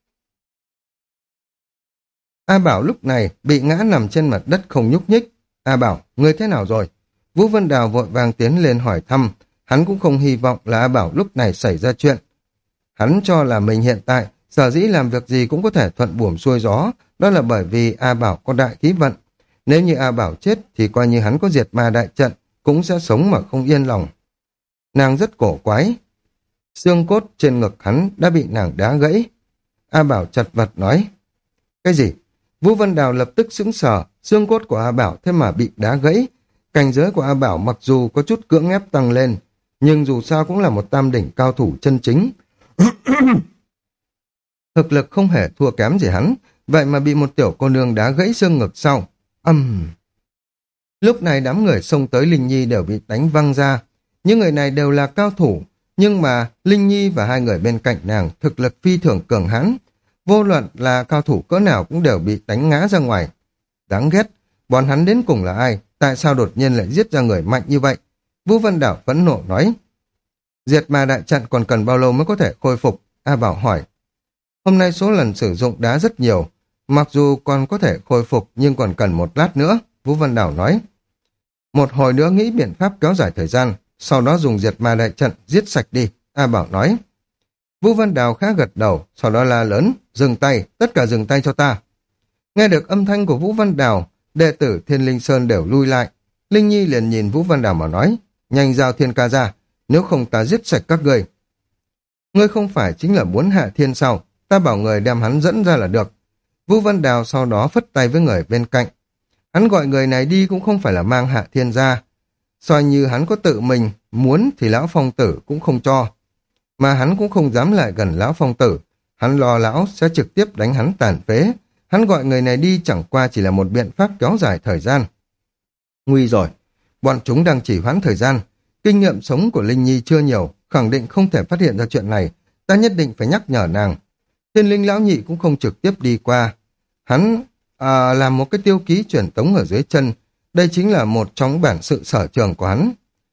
A Bảo lúc này bị ngã nằm trên mặt đất không nhúc nhích. A Bảo, ngươi thế nào rồi? Vũ Vân Đào vội vàng tiến lên hỏi thăm. Hắn cũng không hy vọng là A Bảo lúc này xảy ra chuyện. Hắn cho là mình hiện tại sở dĩ làm việc gì cũng có thể thuận buồm xuôi gió, đó là bởi vì A Bảo có đại khí vận. Nếu như A Bảo chết thì coi như hắn có diệt ma đại trận, cũng sẽ sống mà không yên lòng. Nàng rất cổ quái. Xương cốt trên ngực hắn đã bị nàng đá gãy. A Bảo chật vật nói. Cái gì? Vũ Vân Đào lập tức sững sờ, xương cốt của A Bảo thế mà bị đá gãy. Cảnh giới của A Bảo mặc dù có chút cưỡng ép tăng lên, nhưng dù sao cũng là một tam đỉnh cao thủ chân chính. Thực lực không hề thua kém gì hắn, vậy mà bị một tiểu cô nương đá gãy xương ngực sau. Âm! Uhm. Lúc này đám người xông tới Linh Nhi đều bị đánh văng ra. Những người này đều là cao thủ, nhưng mà Linh Nhi và hai người bên cạnh nàng thực lực phi thường cường hãn. Vô luận là cao thủ cỡ nào cũng đều bị đánh ngã ra ngoài. Đáng ghét, bọn hắn đến cùng là ai? Tại sao đột nhiên lại giết ra người mạnh như vậy? Vũ Văn Đảo phẫn nộ nói. Diệt ma đại trận còn cần bao lâu mới có thể khôi phục? A Bảo hỏi. Hôm nay số lần sử dụng đá rất nhiều, mặc dù còn có thể khôi phục nhưng còn cần một lát nữa, Vũ Văn Đảo nói. Một hồi nữa nghĩ biện pháp kéo dài thời gian, sau đó dùng diệt ma đại trận giết sạch đi, A Bảo nói. Vũ Văn Đào khá gật đầu, sau đó la lớn, dừng tay, tất cả dừng tay cho ta. Nghe được âm thanh của Vũ Văn Đào, đệ tử Thiên Linh Sơn đều lui lại. Linh Nhi liền nhìn Vũ Văn Đào mà nói, nhanh giao Thiên ca ra, nếu không ta giết sạch các ngươi. Ngươi không phải chính là muốn hạ thiên sao, ta bảo người đem hắn dẫn ra là được. Vũ Văn Đào sau đó phất tay với người bên cạnh. Hắn gọi người này đi cũng không phải là mang hạ thiên ra. Xoay như hắn có tự mình, muốn thì lão phong tử cũng không cho. Mà hắn cũng không dám lại gần lão phong tử. Hắn lo lão sẽ trực tiếp đánh hắn tàn phế. Hắn gọi người này đi chẳng qua chỉ là một biện pháp kéo dài thời gian. Nguy rồi, bọn chúng đang chỉ hoãn thời gian. Kinh nghiệm sống của Linh Nhi chưa nhiều, khẳng định không thể phát hiện ra chuyện này. Ta nhất định phải nhắc nhở nàng. Thiên Linh lão nhị cũng không trực tiếp đi qua. Hắn à, làm một cái tiêu ký truyền tống ở dưới chân. Đây chính là một trong bản sự sở trường của hắn.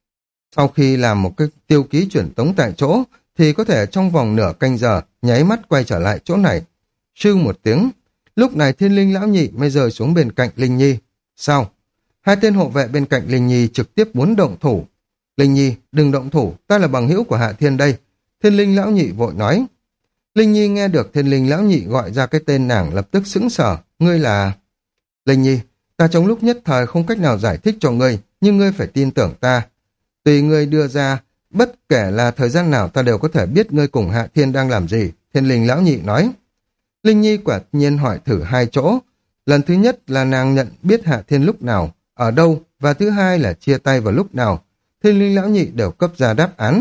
Sau khi làm một cái tiêu ký truyền tống tại chỗ, thì có thể trong vòng nửa canh giờ nháy mắt quay trở lại chỗ này. Sư một tiếng, lúc này Thiên Linh lão nhị mới rơi xuống bên cạnh Linh Nhi. Sao? Hai tên hộ vệ bên cạnh Linh Nhi trực tiếp muốn động thủ. Linh Nhi, đừng động thủ, ta là bằng hữu của Hạ Thiên đây. Thiên Linh lão nhị vội nói. Linh Nhi nghe được Thiên Linh lão nhị gọi ra cái tên nàng lập tức sững sờ. Ngươi là... Linh Nhi, ta trong lúc nhất thời không cách nào giải thích cho ngươi, nhưng ngươi phải tin tưởng ta. Tùy ngươi đưa ra, bất kể là thời gian nào ta đều có thể biết ngươi cùng Hạ Thiên đang làm gì, Thiên Linh lão nhị nói. Linh Nhi quả nhiên hỏi thử hai chỗ. Lần thứ nhất là nàng nhận biết Hạ Thiên lúc nào, ở đâu, và thứ hai là chia tay vào lúc nào. Thiên Linh lão nhị đều cấp ra đáp án.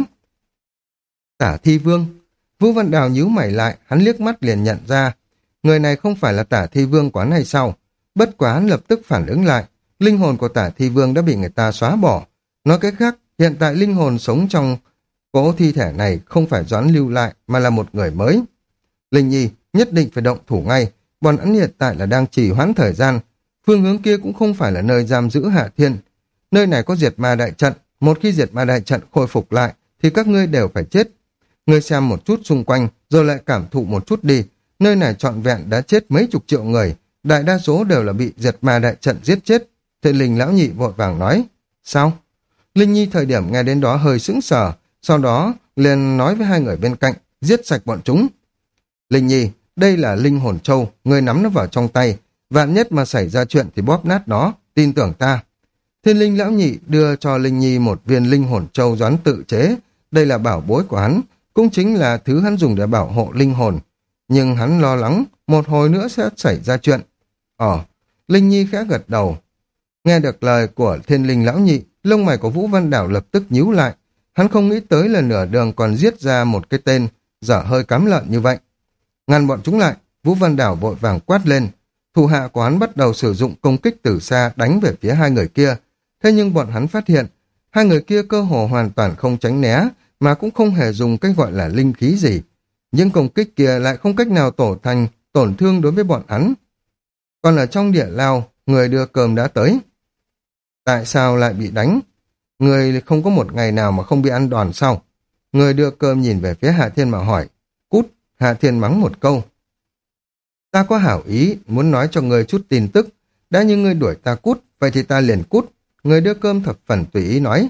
Tả Thi Vương. Vũ Văn Đào nhíu mày lại, hắn liếc mắt liền nhận ra. Người này không phải là Tả Thi Vương quán hay sao? Bất quá hắn lập tức phản ứng lại. Linh hồn của Tả Thi Vương đã bị người ta xóa bỏ. Nói cách khác, hiện tại linh hồn sống trong cỗ thi thể này không phải Doãn lưu lại mà là một người mới. Linh Nhi nhất định phải động thủ ngay. bọn hắn hiện tại là đang trì hoãn thời gian. Phương hướng kia cũng không phải là nơi giam giữ Hạ Thiên. Nơi này có diệt ma đại trận, một khi diệt ma đại trận khôi phục lại thì các ngươi đều phải chết. Ngươi xem một chút xung quanh rồi lại cảm thụ một chút đi, nơi này trọn vẹn đã chết mấy chục triệu người, đại đa số đều là bị diệt ma đại trận giết chết. Thiên Linh lão nhị vội vàng nói, sao? Linh Nhi thời điểm nghe đến đó hơi sững sờ, sau đó liền nói với hai người bên cạnh, giết sạch bọn chúng. Linh Nhi, đây là linh hồn châu, ngươi nắm nó vào trong tay, vạn nhất mà xảy ra chuyện thì bóp nát nó, tin tưởng ta. Thiên Linh lão nhị đưa cho Linh Nhi một viên linh hồn châu doán tự chế, đây là bảo bối của hắn, cũng chính là thứ hắn dùng để bảo hộ linh hồn. Nhưng hắn lo lắng, một hồi nữa sẽ xảy ra chuyện. Ờ, Linh Nhi khẽ gật đầu. Nghe được lời của Thiên Linh lão nhị, lông mày của Vũ Văn Đảo lập tức nhíu lại. Hắn không nghĩ tới là nửa đường còn giết ra một cái tên dở hơi cắm lợn như vậy. Ngăn bọn chúng lại, Vũ Văn Đảo vội vàng quát lên. Thủ hạ của hắn bắt đầu sử dụng công kích từ xa đánh về phía hai người kia. Thế nhưng bọn hắn phát hiện, hai người kia cơ hồ hoàn toàn không tránh né, mà cũng không hề dùng cái gọi là linh khí gì. Nhưng công kích kia lại không cách nào tổ thành tổn thương đối với bọn hắn. Còn ở trong địa lao, người đưa cơm đã tới. Tại sao lại bị đánh? Người không có một ngày nào mà không bị ăn đòn sao? Người đưa cơm nhìn về phía Hạ Thiên mà hỏi. Cút, Hạ Thiên mắng một câu. Ta có hảo ý, muốn nói cho người chút tin tức. Đã như ngươi đuổi ta cút, vậy thì ta liền cút. Người đưa cơm thập phần tùy ý nói.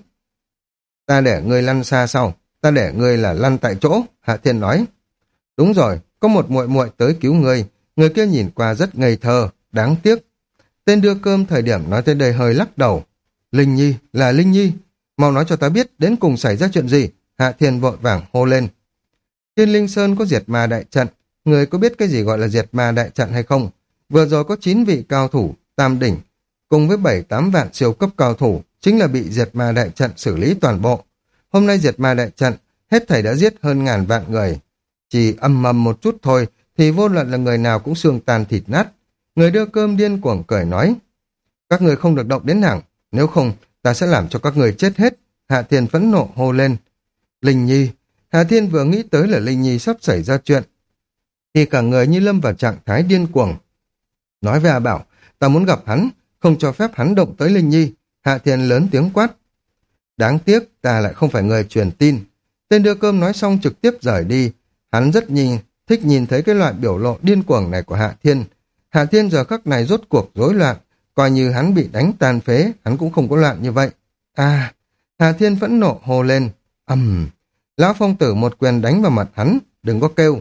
Ta để ngươi lăn xa sau, ta để ngươi là lăn tại chỗ, Hạ Thiên nói. Đúng rồi, có một muội muội tới cứu ngươi, người kia nhìn qua rất ngây thơ, đáng tiếc. Tên đưa cơm thời điểm nói tới đây hơi lắc đầu. Linh Nhi, là Linh Nhi, mau nói cho ta biết đến cùng xảy ra chuyện gì, Hạ Thiên vội vàng hô lên. Thiên Linh Sơn có diệt ma đại trận, người có biết cái gì gọi là diệt ma đại trận hay không? Vừa rồi có chín vị cao thủ, tam đỉnh, cùng với bảy tám vạn siêu cấp cao thủ, chính là bị diệt ma đại trận xử lý toàn bộ. Hôm nay diệt ma đại trận, hết thảy đã giết hơn ngàn vạn người. Chỉ âm mầm một chút thôi, thì vô luận là người nào cũng xương tàn thịt nát. Người đưa cơm điên cuồng cười nói. Các người không được động đến nàng, nếu không, ta sẽ làm cho các người chết hết. Hạ Thiên phẫn nộ hô lên. Linh Nhi, Hạ Thiên vừa nghĩ tới là Linh Nhi sắp xảy ra chuyện, thì cả người như lâm vào trạng thái điên cuồng. Nói với A Bảo, ta muốn gặp hắn, không cho phép hắn động tới Linh Nhi. Hạ Thiên lớn tiếng quát. Đáng tiếc, ta lại không phải người truyền tin. Tên đưa cơm nói xong trực tiếp rời đi. Hắn rất nhìn, thích nhìn thấy cái loại biểu lộ điên cuồng này của Hạ Thiên. Hạ Thiên giờ khắc này rốt cuộc rối loạn, coi như hắn bị đánh tàn phế, hắn cũng không có loạn như vậy. À, Hạ Thiên phẫn nộ hô lên. Ầm, um, Lão Phong Tử một quyền đánh vào mặt hắn, đừng có kêu.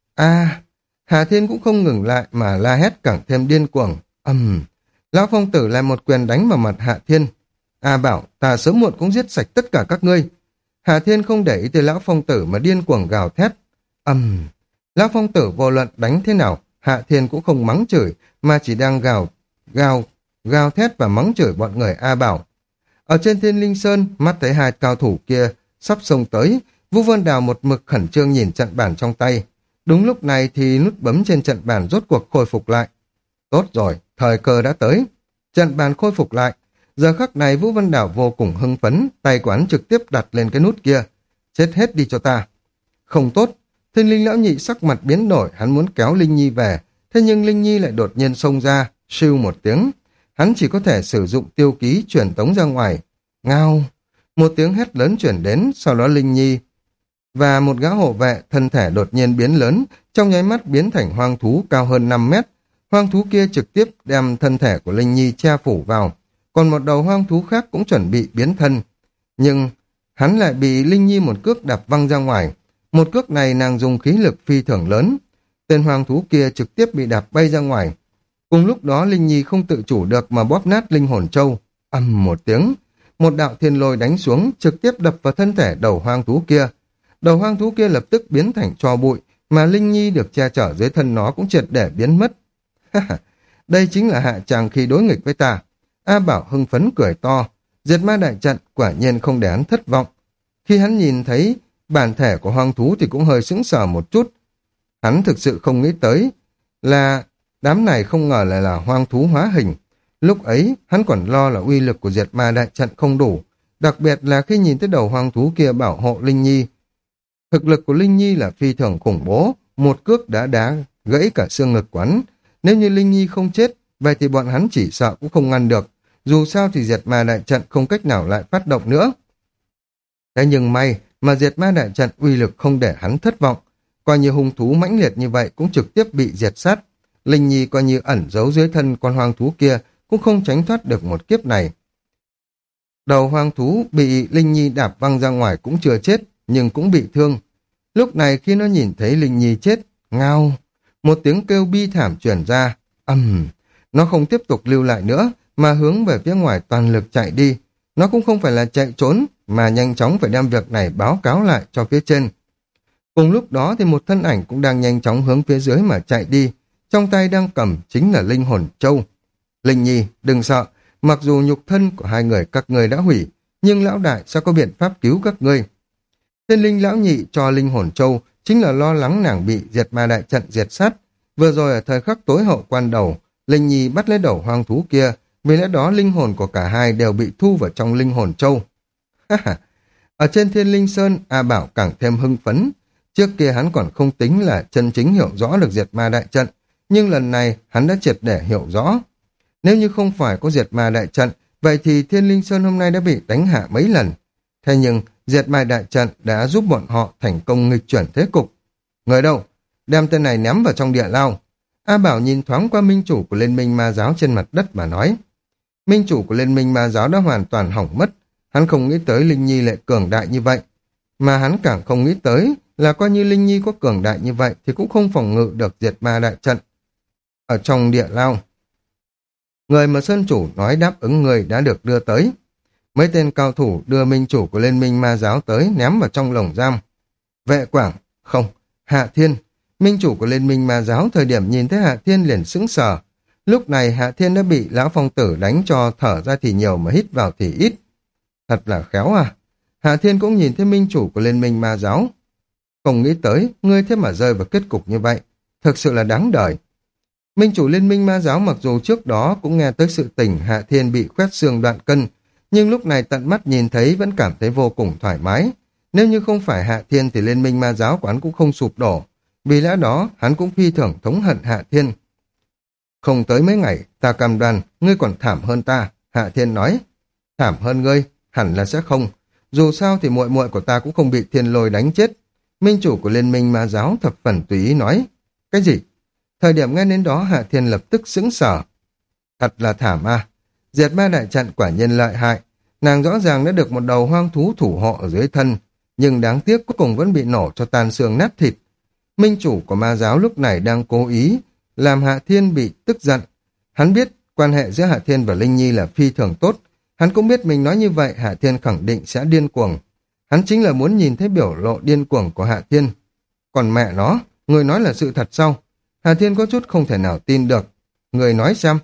À, Hạ Thiên cũng không ngừng lại mà la hét càng thêm điên cuồng. Ầm, um, Lão Phong Tử lại một quyền đánh vào mặt Hạ Thiên. A Bảo, ta sớm muộn cũng giết sạch tất cả các ngươi. Hạ Thiên không để ý tới Lão Phong Tử mà điên cuồng gào thét. Ầm, um, Lão Phong Tử vô luận đánh thế nào, Hạ Thiên cũng không mắng chửi, mà chỉ đang gào, gào, gào thét và mắng chửi bọn người A Bảo. Ở trên Thiên Linh Sơn, mắt thấy hai cao thủ kia sắp xông tới, Vũ Vân Đào một mực khẩn trương nhìn trận bàn trong tay. Đúng lúc này thì nút bấm trên trận bàn rốt cuộc khôi phục lại. Tốt rồi, thời cơ đã tới. Trận bàn khôi phục lại. Giờ khắc này Vũ Vân Đào vô cùng hưng phấn, tay của hắn trực tiếp đặt lên cái nút kia. Chết hết đi cho ta. Không tốt. Thiên Linh lão nhị sắc mặt biến đổi, hắn muốn kéo Linh Nhi về, thế nhưng Linh Nhi lại đột nhiên xông ra, siêu một tiếng. Hắn chỉ có thể sử dụng tiêu ký truyền tống ra ngoài. Ngao! Một tiếng hét lớn chuyển đến, sau đó Linh Nhi và một gã hộ vệ thân thể đột nhiên biến lớn, trong nháy mắt biến thành hoang thú cao hơn năm mét. Hoang thú kia trực tiếp đem thân thể của Linh Nhi che phủ vào, còn một đầu hoang thú khác cũng chuẩn bị biến thân. Nhưng hắn lại bị Linh Nhi một cước đạp văng ra ngoài. Một cước này nàng dùng khí lực phi thường lớn. Tên hoang thú kia trực tiếp bị đạp bay ra ngoài. Cùng lúc đó Linh Nhi không tự chủ được mà bóp nát linh hồn châu. Ầm một tiếng, một đạo thiên lôi đánh xuống, trực tiếp đập vào thân thể đầu hoang thú kia. Đầu hoang thú kia lập tức biến thành tro bụi, mà Linh Nhi được che chở dưới thân nó cũng triệt để biến mất. Đây chính là hạ tràng khi đối nghịch với ta. A Bảo hưng phấn cười to. Diệt ma đại trận quả nhiên không để hắn thất vọng. Khi hắn nhìn thấy bản thể của hoang thú thì cũng hơi sững sờ một chút. Hắn thực sự không nghĩ tới là đám này không ngờ lại là hoang thú hóa hình. Lúc ấy hắn còn lo là uy lực của diệt ma đại trận không đủ, đặc biệt là khi nhìn thấy đầu hoang thú kia bảo hộ Linh Nhi. Thực lực của Linh Nhi là phi thường khủng bố, một cước đã đá gãy cả xương ngực quán. Nếu như Linh Nhi không chết, vậy thì bọn hắn chỉ sợ cũng không ngăn được. Dù sao thì diệt ma đại trận không cách nào lại phát động nữa. Thế nhưng may mà diệt ma đại trận uy lực không để hắn thất vọng. Coi như hung thú mãnh liệt như vậy cũng trực tiếp bị diệt sát. Linh Nhi coi như ẩn giấu dưới thân con hoang thú kia cũng không tránh thoát được một kiếp này. Đầu hoang thú bị Linh Nhi đạp văng ra ngoài cũng chưa chết, nhưng cũng bị thương. Lúc này khi nó nhìn thấy Linh Nhi chết, ngao, một tiếng kêu bi thảm truyền ra, ầm, nó không tiếp tục lưu lại nữa, mà hướng về phía ngoài toàn lực chạy đi. Nó cũng không phải là chạy trốn, mà nhanh chóng phải đem việc này báo cáo lại cho phía trên. Cùng lúc đó thì một thân ảnh cũng đang nhanh chóng hướng phía dưới mà chạy đi, trong tay đang cầm chính là linh hồn châu. Linh Nhi, đừng sợ, mặc dù nhục thân của hai người các ngươi đã hủy, nhưng lão đại sẽ có biện pháp cứu các ngươi. Thiên linh lão nhị cho linh hồn châu chính là lo lắng nàng bị diệt ma đại trận diệt sát. Vừa rồi ở thời khắc tối hậu quan đầu, Linh Nhi bắt lấy đầu hoang thú kia, vì lẽ đó linh hồn của cả hai đều bị thu vào trong linh hồn châu. Ở trên Thiên Linh Sơn, A Bảo càng thêm hưng phấn. Trước kia hắn còn không tính là chân chính hiểu rõ được diệt ma đại trận, nhưng lần này hắn đã triệt để hiểu rõ. Nếu như không phải có diệt ma đại trận, vậy thì Thiên Linh Sơn hôm nay đã bị đánh hạ mấy lần. Thế nhưng, diệt ma đại trận đã giúp bọn họ thành công nghịch chuyển thế cục. Người đâu? Đem tên này ném vào trong địa lao. A Bảo nhìn thoáng qua minh chủ của Liên minh ma giáo trên mặt đất mà nói. Minh chủ của Liên minh ma giáo đã hoàn toàn hỏng mất. Hắn không nghĩ tới Linh Nhi lại cường đại như vậy. Mà hắn càng không nghĩ tới là coi như Linh Nhi có cường đại như vậy thì cũng không phòng ngự được diệt ma đại trận. Ở trong địa lao, người mà Sơn chủ nói đáp ứng người đã được đưa tới. Mấy tên cao thủ đưa minh chủ của Liên minh ma giáo tới ném vào trong lồng giam. Vệ Quảng, không, Hạ Thiên. Minh chủ của Liên minh ma giáo thời điểm nhìn thấy Hạ Thiên liền sững sờ. Lúc này Hạ Thiên đã bị lão phong tử đánh cho thở ra thì nhiều mà hít vào thì ít. Thật là khéo à. Hạ Thiên cũng nhìn thấy minh chủ của Liên minh ma giáo. Không nghĩ tới, ngươi thế mà rơi vào kết cục như vậy. Thực sự là đáng đời. Minh chủ Liên minh ma giáo mặc dù trước đó cũng nghe tới sự tình Hạ Thiên bị khoét xương đoạn cân, nhưng lúc này tận mắt nhìn thấy vẫn cảm thấy vô cùng thoải mái. Nếu như không phải Hạ Thiên thì Liên minh ma giáo của hắn cũng không sụp đổ. Vì lẽ đó, hắn cũng phi thường thống hận Hạ Thiên. Không tới mấy ngày, ta cam đoan, ngươi còn thảm hơn ta, Hạ Thiên nói. Thảm hơn ngươi, hẳn là sẽ không. Dù sao thì muội muội của ta cũng không bị thiên lôi đánh chết. Minh chủ của Liên minh ma giáo thập phần tùy ý nói. Cái gì? Thời điểm nghe đến đó Hạ Thiên lập tức sững sờ. Thật là thảm à. Diệt ma đại trận quả nhiên lợi hại. Nàng rõ ràng đã được một đầu hoang thú thủ hộ ở dưới thân, nhưng đáng tiếc cuối cùng vẫn bị nổ cho tan xương nát thịt. Minh chủ của ma giáo lúc này đang cố ý làm Hạ Thiên bị tức giận. Hắn biết quan hệ giữa Hạ Thiên và Linh Nhi là phi thường tốt. Hắn cũng biết mình nói như vậy Hạ Thiên khẳng định sẽ điên cuồng. Hắn chính là muốn nhìn thấy biểu lộ điên cuồng của Hạ Thiên. Còn mẹ nó, người nói là sự thật sao? Hạ Thiên có chút không thể nào tin được. Người nói xem.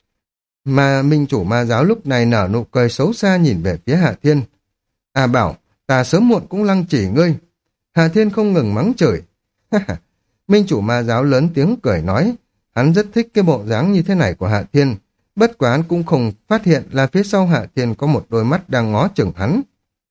Mà minh chủ ma giáo lúc này nở nụ cười xấu xa nhìn về phía Hạ Thiên. À bảo, ta sớm muộn cũng lăng chỉ ngươi. Hạ Thiên không ngừng mắng chửi. Minh chủ ma giáo lớn tiếng cười nói. Hắn rất thích cái bộ dáng như thế này của Hạ Thiên. Bất quá hắn cũng không phát hiện là phía sau Hạ Thiên có một đôi mắt đang ngó chừng hắn.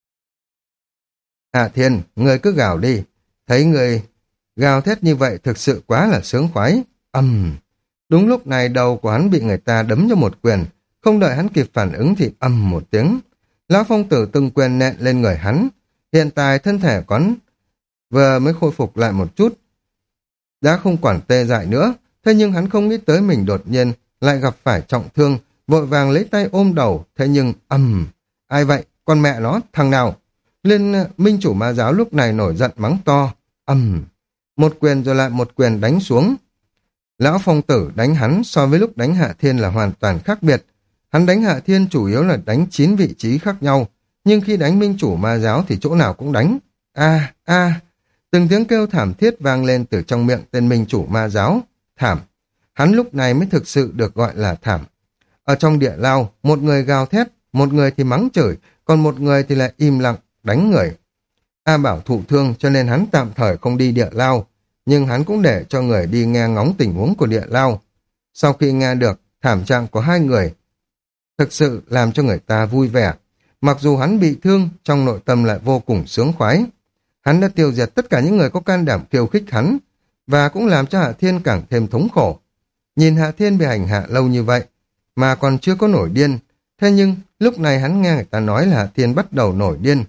Hạ Thiên, ngươi cứ gào đi. Thấy ngươi gào thét như vậy thực sự quá là sướng khoái. Ầm. Uhm. Đúng lúc này đầu của hắn bị người ta đấm cho một quyền. Không đợi hắn kịp phản ứng thì ầm một tiếng. Lão phong tử từng quyền nện lên người hắn. Hiện tại thân thể của hắn vừa mới khôi phục lại một chút. Đã không còn tê dại nữa. Thế nhưng hắn không nghĩ tới mình đột nhiên lại gặp phải trọng thương, vội vàng lấy tay ôm đầu. Thế nhưng ầm. Ai vậy? Con mẹ nó, thằng nào? Liên minh chủ ma giáo lúc này nổi giận mắng to. Ầm. Một quyền rồi lại một quyền đánh xuống. Lão phong tử đánh hắn so với lúc đánh Hạ Thiên là hoàn toàn khác biệt. Hắn đánh Hạ Thiên chủ yếu là đánh chín vị trí khác nhau, nhưng khi đánh minh chủ ma giáo thì chỗ nào cũng đánh. A a, từng tiếng kêu thảm thiết vang lên từ trong miệng tên minh chủ ma giáo. Thảm. Hắn lúc này mới thực sự được gọi là thảm. Ở trong địa lao, một người gào thét, một người thì mắng chửi, còn một người thì lại im lặng đánh người. A Bảo thụ thương cho nên hắn tạm thời không đi địa lao, nhưng hắn cũng để cho người đi nghe ngóng tình huống của địa lao. Sau khi nghe được thảm trạng của hai người, thực sự làm cho người ta vui vẻ. Mặc dù hắn bị thương, trong nội tâm lại vô cùng sướng khoái. Hắn đã tiêu diệt tất cả những người có can đảm khiêu khích hắn, và cũng làm cho Hạ Thiên càng thêm thống khổ. Nhìn Hạ Thiên bị hành hạ lâu như vậy, mà còn chưa có nổi điên. Thế nhưng, lúc này hắn nghe người ta nói là Hạ Thiên bắt đầu nổi điên.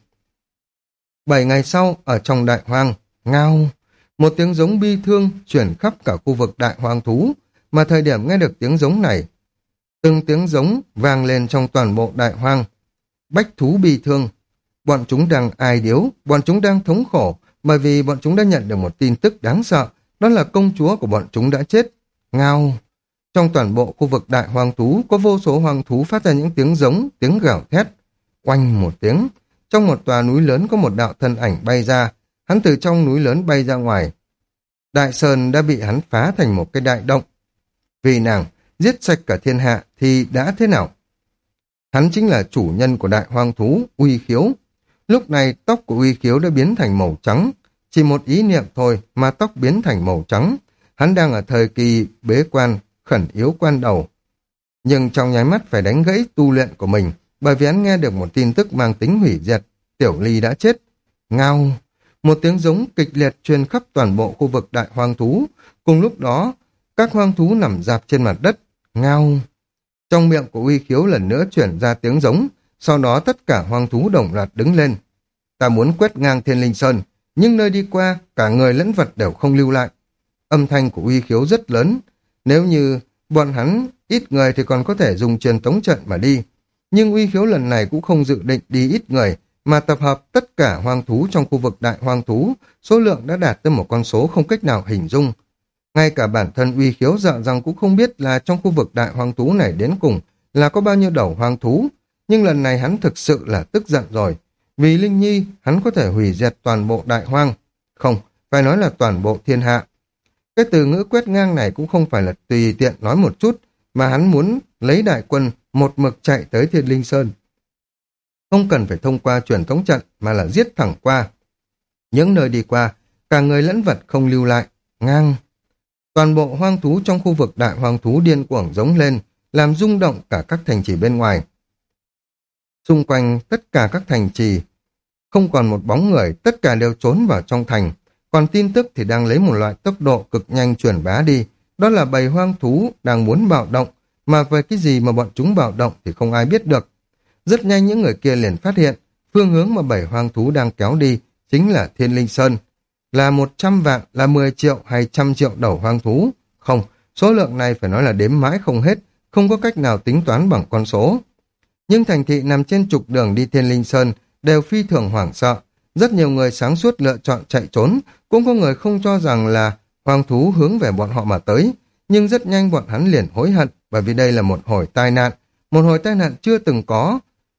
Bảy ngày sau, ở trong đại hoang, ngao, một tiếng giống bi thương chuyển khắp cả khu vực đại hoang thú, mà thời điểm nghe được tiếng giống này, từng tiếng giống vang lên trong toàn bộ đại hoang. Bách thú bi thương, bọn chúng đang ai điếu, bọn chúng đang thống khổ, bởi vì bọn chúng đã nhận được một tin tức đáng sợ, đó là công chúa của bọn chúng đã chết. Ngao. Trong toàn bộ khu vực đại hoang thú, có vô số hoang thú phát ra những tiếng giống, tiếng gào thét. Oanh một tiếng, trong một tòa núi lớn có một đạo thân ảnh bay ra, hắn từ trong núi lớn bay ra ngoài. Đại sơn đã bị hắn phá thành một cái đại động. Vì nàng giết sạch cả thiên hạ thì đã thế nào? Hắn chính là chủ nhân của đại hoang thú, Uy Khiếu. Lúc này tóc của Uy Khiếu đã biến thành màu trắng. Chỉ một ý niệm thôi mà tóc biến thành màu trắng. Hắn đang ở thời kỳ bế quan, khẩn yếu quan đầu. Nhưng trong nháy mắt phải đánh gãy tu luyện của mình, bởi vì hắn nghe được một tin tức mang tính hủy diệt. Tiểu Ly đã chết. Ngao. Một tiếng giống kịch liệt truyền khắp toàn bộ khu vực đại hoang thú. Cùng lúc đó, các hoang thú nằm rạp trên mặt đất. Ngao. Trong miệng của Uy Khiếu lần nữa chuyển ra tiếng giống, sau đó tất cả hoang thú đồng loạt đứng lên. Ta muốn quét ngang Thiên Linh Sơn, nhưng nơi đi qua, cả người lẫn vật đều không lưu lại. Âm thanh của Uy Khiếu rất lớn. Nếu như bọn hắn ít người thì còn có thể dùng truyền tống trận mà đi. Nhưng Uy Khiếu lần này cũng không dự định đi ít người, mà tập hợp tất cả hoang thú trong khu vực đại hoang thú, số lượng đã đạt tới một con số không cách nào hình dung. Ngay cả bản thân Uy Khiếu sợ rằng cũng không biết là trong khu vực đại hoang thú này đến cùng là có bao nhiêu đầu hoang thú, nhưng lần này hắn thực sự là tức giận rồi. Vì Linh Nhi, hắn có thể hủy diệt toàn bộ đại hoang. Không, phải nói là toàn bộ thiên hạ. Cái từ ngữ quét ngang này cũng không phải là tùy tiện nói một chút, mà hắn muốn lấy đại quân một mực chạy tới Thiên Linh Sơn. Không cần phải thông qua truyền thống trận mà là giết thẳng qua. Những nơi đi qua, cả người lẫn vật không lưu lại. Ngang. Toàn bộ hoang thú trong khu vực đại hoang thú điên cuồng giống lên, làm rung động cả các thành trì bên ngoài. Xung quanh tất cả các thành trì, không còn một bóng người, tất cả đều trốn vào trong thành. Còn tin tức thì đang lấy một loại tốc độ cực nhanh truyền bá đi, đó là bầy hoang thú đang muốn bạo động, mà về cái gì mà bọn chúng bạo động thì không ai biết được. Rất nhanh những người kia liền phát hiện, phương hướng mà bầy hoang thú đang kéo đi chính là Thiên Linh Sơn. Là một trăm vạn, là mười triệu hay trăm triệu đầu hoang thú. Không, số lượng này phải nói là đếm mãi không hết, không có cách nào tính toán bằng con số. Nhưng thành thị nằm trên trục đường đi Thiên Linh Sơn đều phi thường hoảng sợ. Rất nhiều người sáng suốt lựa chọn chạy trốn, cũng có người không cho rằng là hoang thú hướng về bọn họ mà tới. Nhưng rất nhanh bọn hắn liền hối hận, bởi vì đây là một hồi tai nạn, một hồi tai nạn chưa từng có.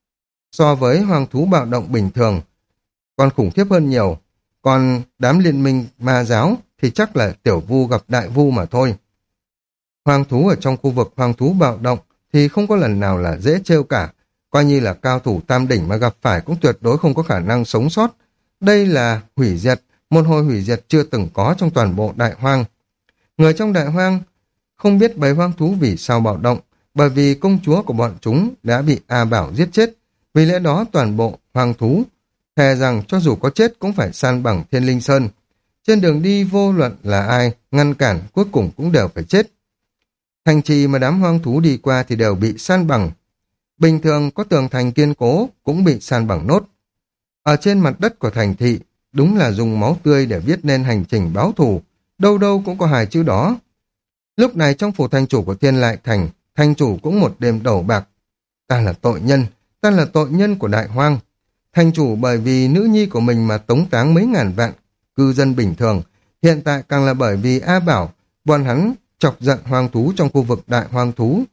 So với hoang thú bạo động bình thường, còn khủng khiếp hơn nhiều. Còn đám liên minh ma giáo thì chắc là tiểu vu gặp đại vu mà thôi. Hoang thú ở trong khu vực hoang thú bạo động thì không có lần nào là dễ trêu cả. Coi như là cao thủ tam đỉnh mà gặp phải cũng tuyệt đối không có khả năng sống sót. Đây là hủy diệt, một hồi hủy diệt chưa từng có trong toàn bộ đại hoang. Người trong đại hoang không biết bầy hoang thú vì sao bạo động, bởi vì công chúa của bọn chúng đã bị A Bảo giết chết. Vì lẽ đó toàn bộ hoang thú thề rằng cho dù có chết cũng phải san bằng Thiên Linh Sơn. Trên đường đi vô luận là ai ngăn cản cuối cùng cũng đều phải chết. Thành trì mà đám hoang thú đi qua thì đều bị san bằng. Bình thường có tường thành kiên cố cũng bị san bằng nốt. Ở trên mặt đất của thành thị đúng là dùng máu tươi để viết nên hành trình báo thù, đâu đâu cũng có hai chữ đó. Lúc này trong phủ thành chủ của Thiên Lại Thành, thành chủ cũng một đêm đầu bạc. Ta là tội nhân, ta là tội nhân của đại hoang. Thành chủ bởi vì nữ nhi của mình mà tống táng mấy ngàn vạn cư dân bình thường, hiện tại càng là bởi vì A Bảo, bọn hắn chọc giận hoang thú trong khu vực đại hoang thú.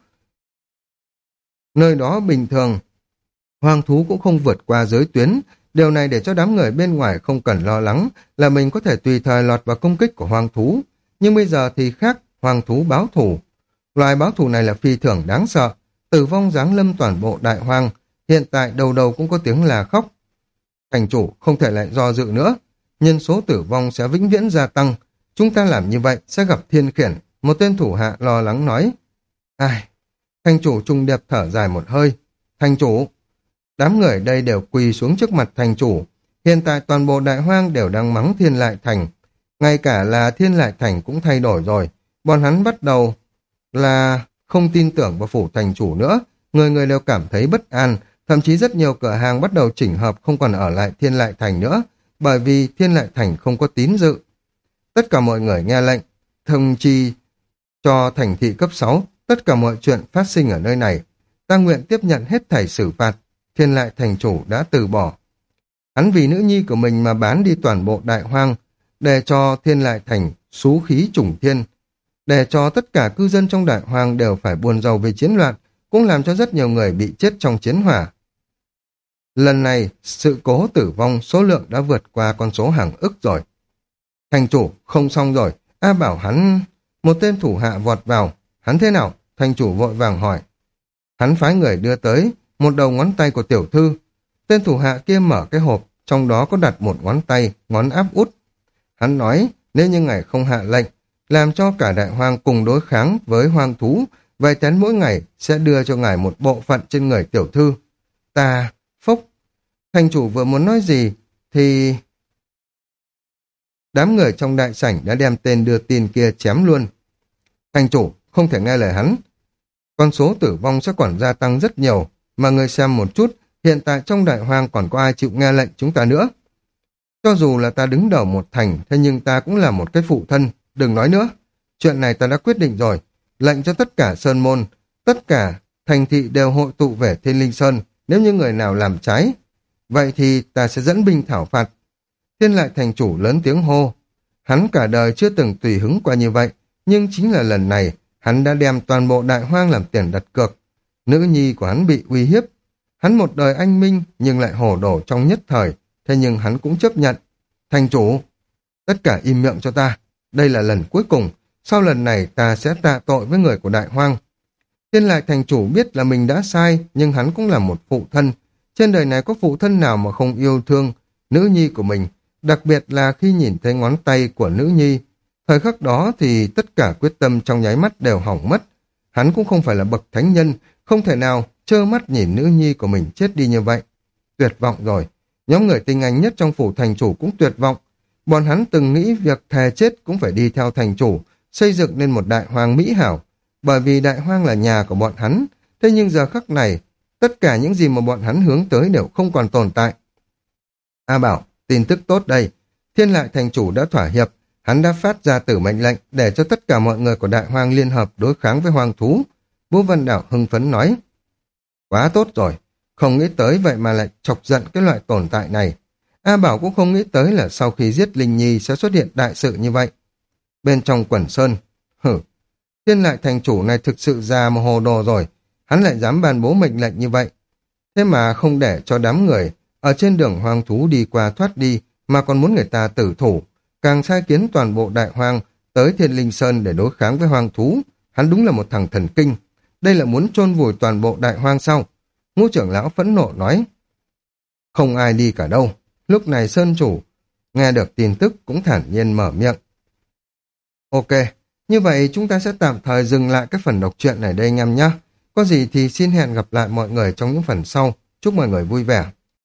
Nơi đó bình thường, hoang thú cũng không vượt qua giới tuyến, điều này để cho đám người bên ngoài không cần lo lắng là mình có thể tùy thời lọt vào công kích của hoang thú. Nhưng bây giờ thì khác, hoang thú báo thù. Loài báo thù này là phi thường đáng sợ, tử vong giáng lâm toàn bộ đại hoang, hiện tại đầu đầu cũng có tiếng là khóc. Thành chủ không thể lại do dự nữa, nhân số tử vong sẽ vĩnh viễn gia tăng, chúng ta làm như vậy sẽ gặp thiên khiển. Một tên thủ hạ lo lắng nói. Ai? Thành chủ trung điệp thở dài một hơi. Thành chủ! Đám người ở đây đều quỳ xuống trước mặt thành chủ. Hiện tại toàn bộ đại hoang đều đang mắng Thiên Lại Thành. Ngay cả là Thiên Lại Thành cũng thay đổi rồi. Bọn hắn bắt đầu là không tin tưởng vào phủ thành chủ nữa, người người đều cảm thấy bất an, thậm chí rất nhiều cửa hàng bắt đầu chỉnh hợp không còn ở lại Thiên Lại Thành nữa, bởi vì Thiên Lại Thành không có tín dự. Tất cả mọi người nghe lệnh, thông chi cho thành thị cấp sáu, tất cả mọi chuyện phát sinh ở nơi này. Ta nguyện tiếp nhận hết thảy xử phạt. Thiên Lại Thành chủ đã từ bỏ. Hắn vì nữ nhi của mình mà bán đi toàn bộ Đại Hoang, để cho Thiên Lại Thành xú khí trùng thiên, để cho tất cả cư dân trong Đại Hoang đều phải buồn rầu vì chiến loạn, cũng làm cho rất nhiều người bị chết trong chiến hỏa. Lần này, sự cố tử vong số lượng đã vượt qua con số hàng ức rồi. Thành chủ, không xong rồi. A Bảo hắn... Một tên thủ hạ vọt vào. Hắn thế nào? Thành chủ vội vàng hỏi. Hắn phái người đưa tới một đầu ngón tay của tiểu thư. Tên thủ hạ kia mở cái hộp, trong đó có đặt một ngón tay, ngón áp út. Hắn nói, nếu như ngài không hạ lệnh, làm cho cả Đại Hoang cùng đối kháng với hoang thú, vậy tén mỗi ngày sẽ đưa cho ngài một bộ phận trên người tiểu thư. Ta... Phốc. Thành chủ vừa muốn nói gì, thì... Đám người trong đại sảnh đã đem tên đưa tin kia chém luôn. Thành chủ, không thể nghe lời hắn. Con số tử vong sẽ còn gia tăng rất nhiều, mà người xem một chút, hiện tại trong Đại Hoang còn có ai chịu nghe lệnh chúng ta nữa. Cho dù là ta đứng đầu một thành, thế nhưng ta cũng là một cái phụ thân, đừng nói nữa. Chuyện này ta đã quyết định rồi, lệnh cho tất cả sơn môn, tất cả thành thị đều hội tụ về Thiên Linh Sơn, nếu như người nào làm trái, vậy thì ta sẽ dẫn binh thảo phạt. Thiên Lại Thành chủ lớn tiếng hô. Hắn cả đời chưa từng tùy hứng qua như vậy, nhưng chính là lần này, hắn đã đem toàn bộ Đại Hoang làm tiền đặt cược. Nữ nhi của hắn bị uy hiếp. Hắn một đời anh minh, nhưng lại hổ đổ trong nhất thời, thế nhưng hắn cũng chấp nhận. Thành chủ, tất cả im miệng cho ta. Đây là lần cuối cùng, sau lần này ta sẽ tạ tội với người của Đại Hoang. Thiên Lại Thành chủ biết là mình đã sai, nhưng hắn cũng là một phụ thân. Trên đời này có phụ thân nào mà không yêu thương nữ nhi của mình, đặc biệt là khi nhìn thấy ngón tay của nữ nhi. Thời khắc đó thì tất cả quyết tâm trong nháy mắt đều hỏng mất. Hắn cũng không phải là bậc thánh nhân, không thể nào trơ mắt nhìn nữ nhi của mình chết đi như vậy. Tuyệt vọng rồi. Nhóm người tinh anh nhất trong phủ thành chủ cũng tuyệt vọng. Bọn hắn từng nghĩ việc thề chết cũng phải đi theo thành chủ, xây dựng nên một Đại Hoang mỹ hảo. Bởi vì Đại Hoang là nhà của bọn hắn. Thế nhưng giờ khắc này, tất cả những gì mà bọn hắn hướng tới đều không còn tồn tại. A Bảo, tin tức tốt đây. Thiên Lại Thành chủ đã thỏa hiệp. Hắn đã phát ra tử mệnh lệnh để cho tất cả mọi người của Đại Hoang liên hợp đối kháng với hoang thú. Vũ Vân Đảo hưng phấn nói. Quá tốt rồi. Không nghĩ tới vậy mà lại chọc giận cái loại tồn tại này. A Bảo cũng không nghĩ tới là sau khi giết Linh Nhi sẽ xuất hiện đại sự như vậy. Bên trong quần sơn, hử, Thiên Lại Thành chủ này thực sự già mà hồ đồ rồi. Hắn lại dám ban bố mệnh lệnh như vậy. Thế mà không để cho đám người ở trên đường hoang thú đi qua thoát đi, mà còn muốn người ta tử thủ, càng sai kiến toàn bộ Đại Hoang tới Thiên Linh Sơn để đối kháng với hoang thú. Hắn đúng là một thằng thần kinh. Đây là muốn chôn vùi toàn bộ Đại Hoang sao? Ngũ trưởng lão phẫn nộ nói. Không ai đi cả đâu. Lúc này Sơn chủ nghe được tin tức cũng thản nhiên mở miệng. Ok, như vậy chúng ta sẽ tạm thời dừng lại cái phần đọc truyện này đây anh em nhé. Có gì thì xin hẹn gặp lại mọi người trong những phần sau. Chúc mọi người vui vẻ.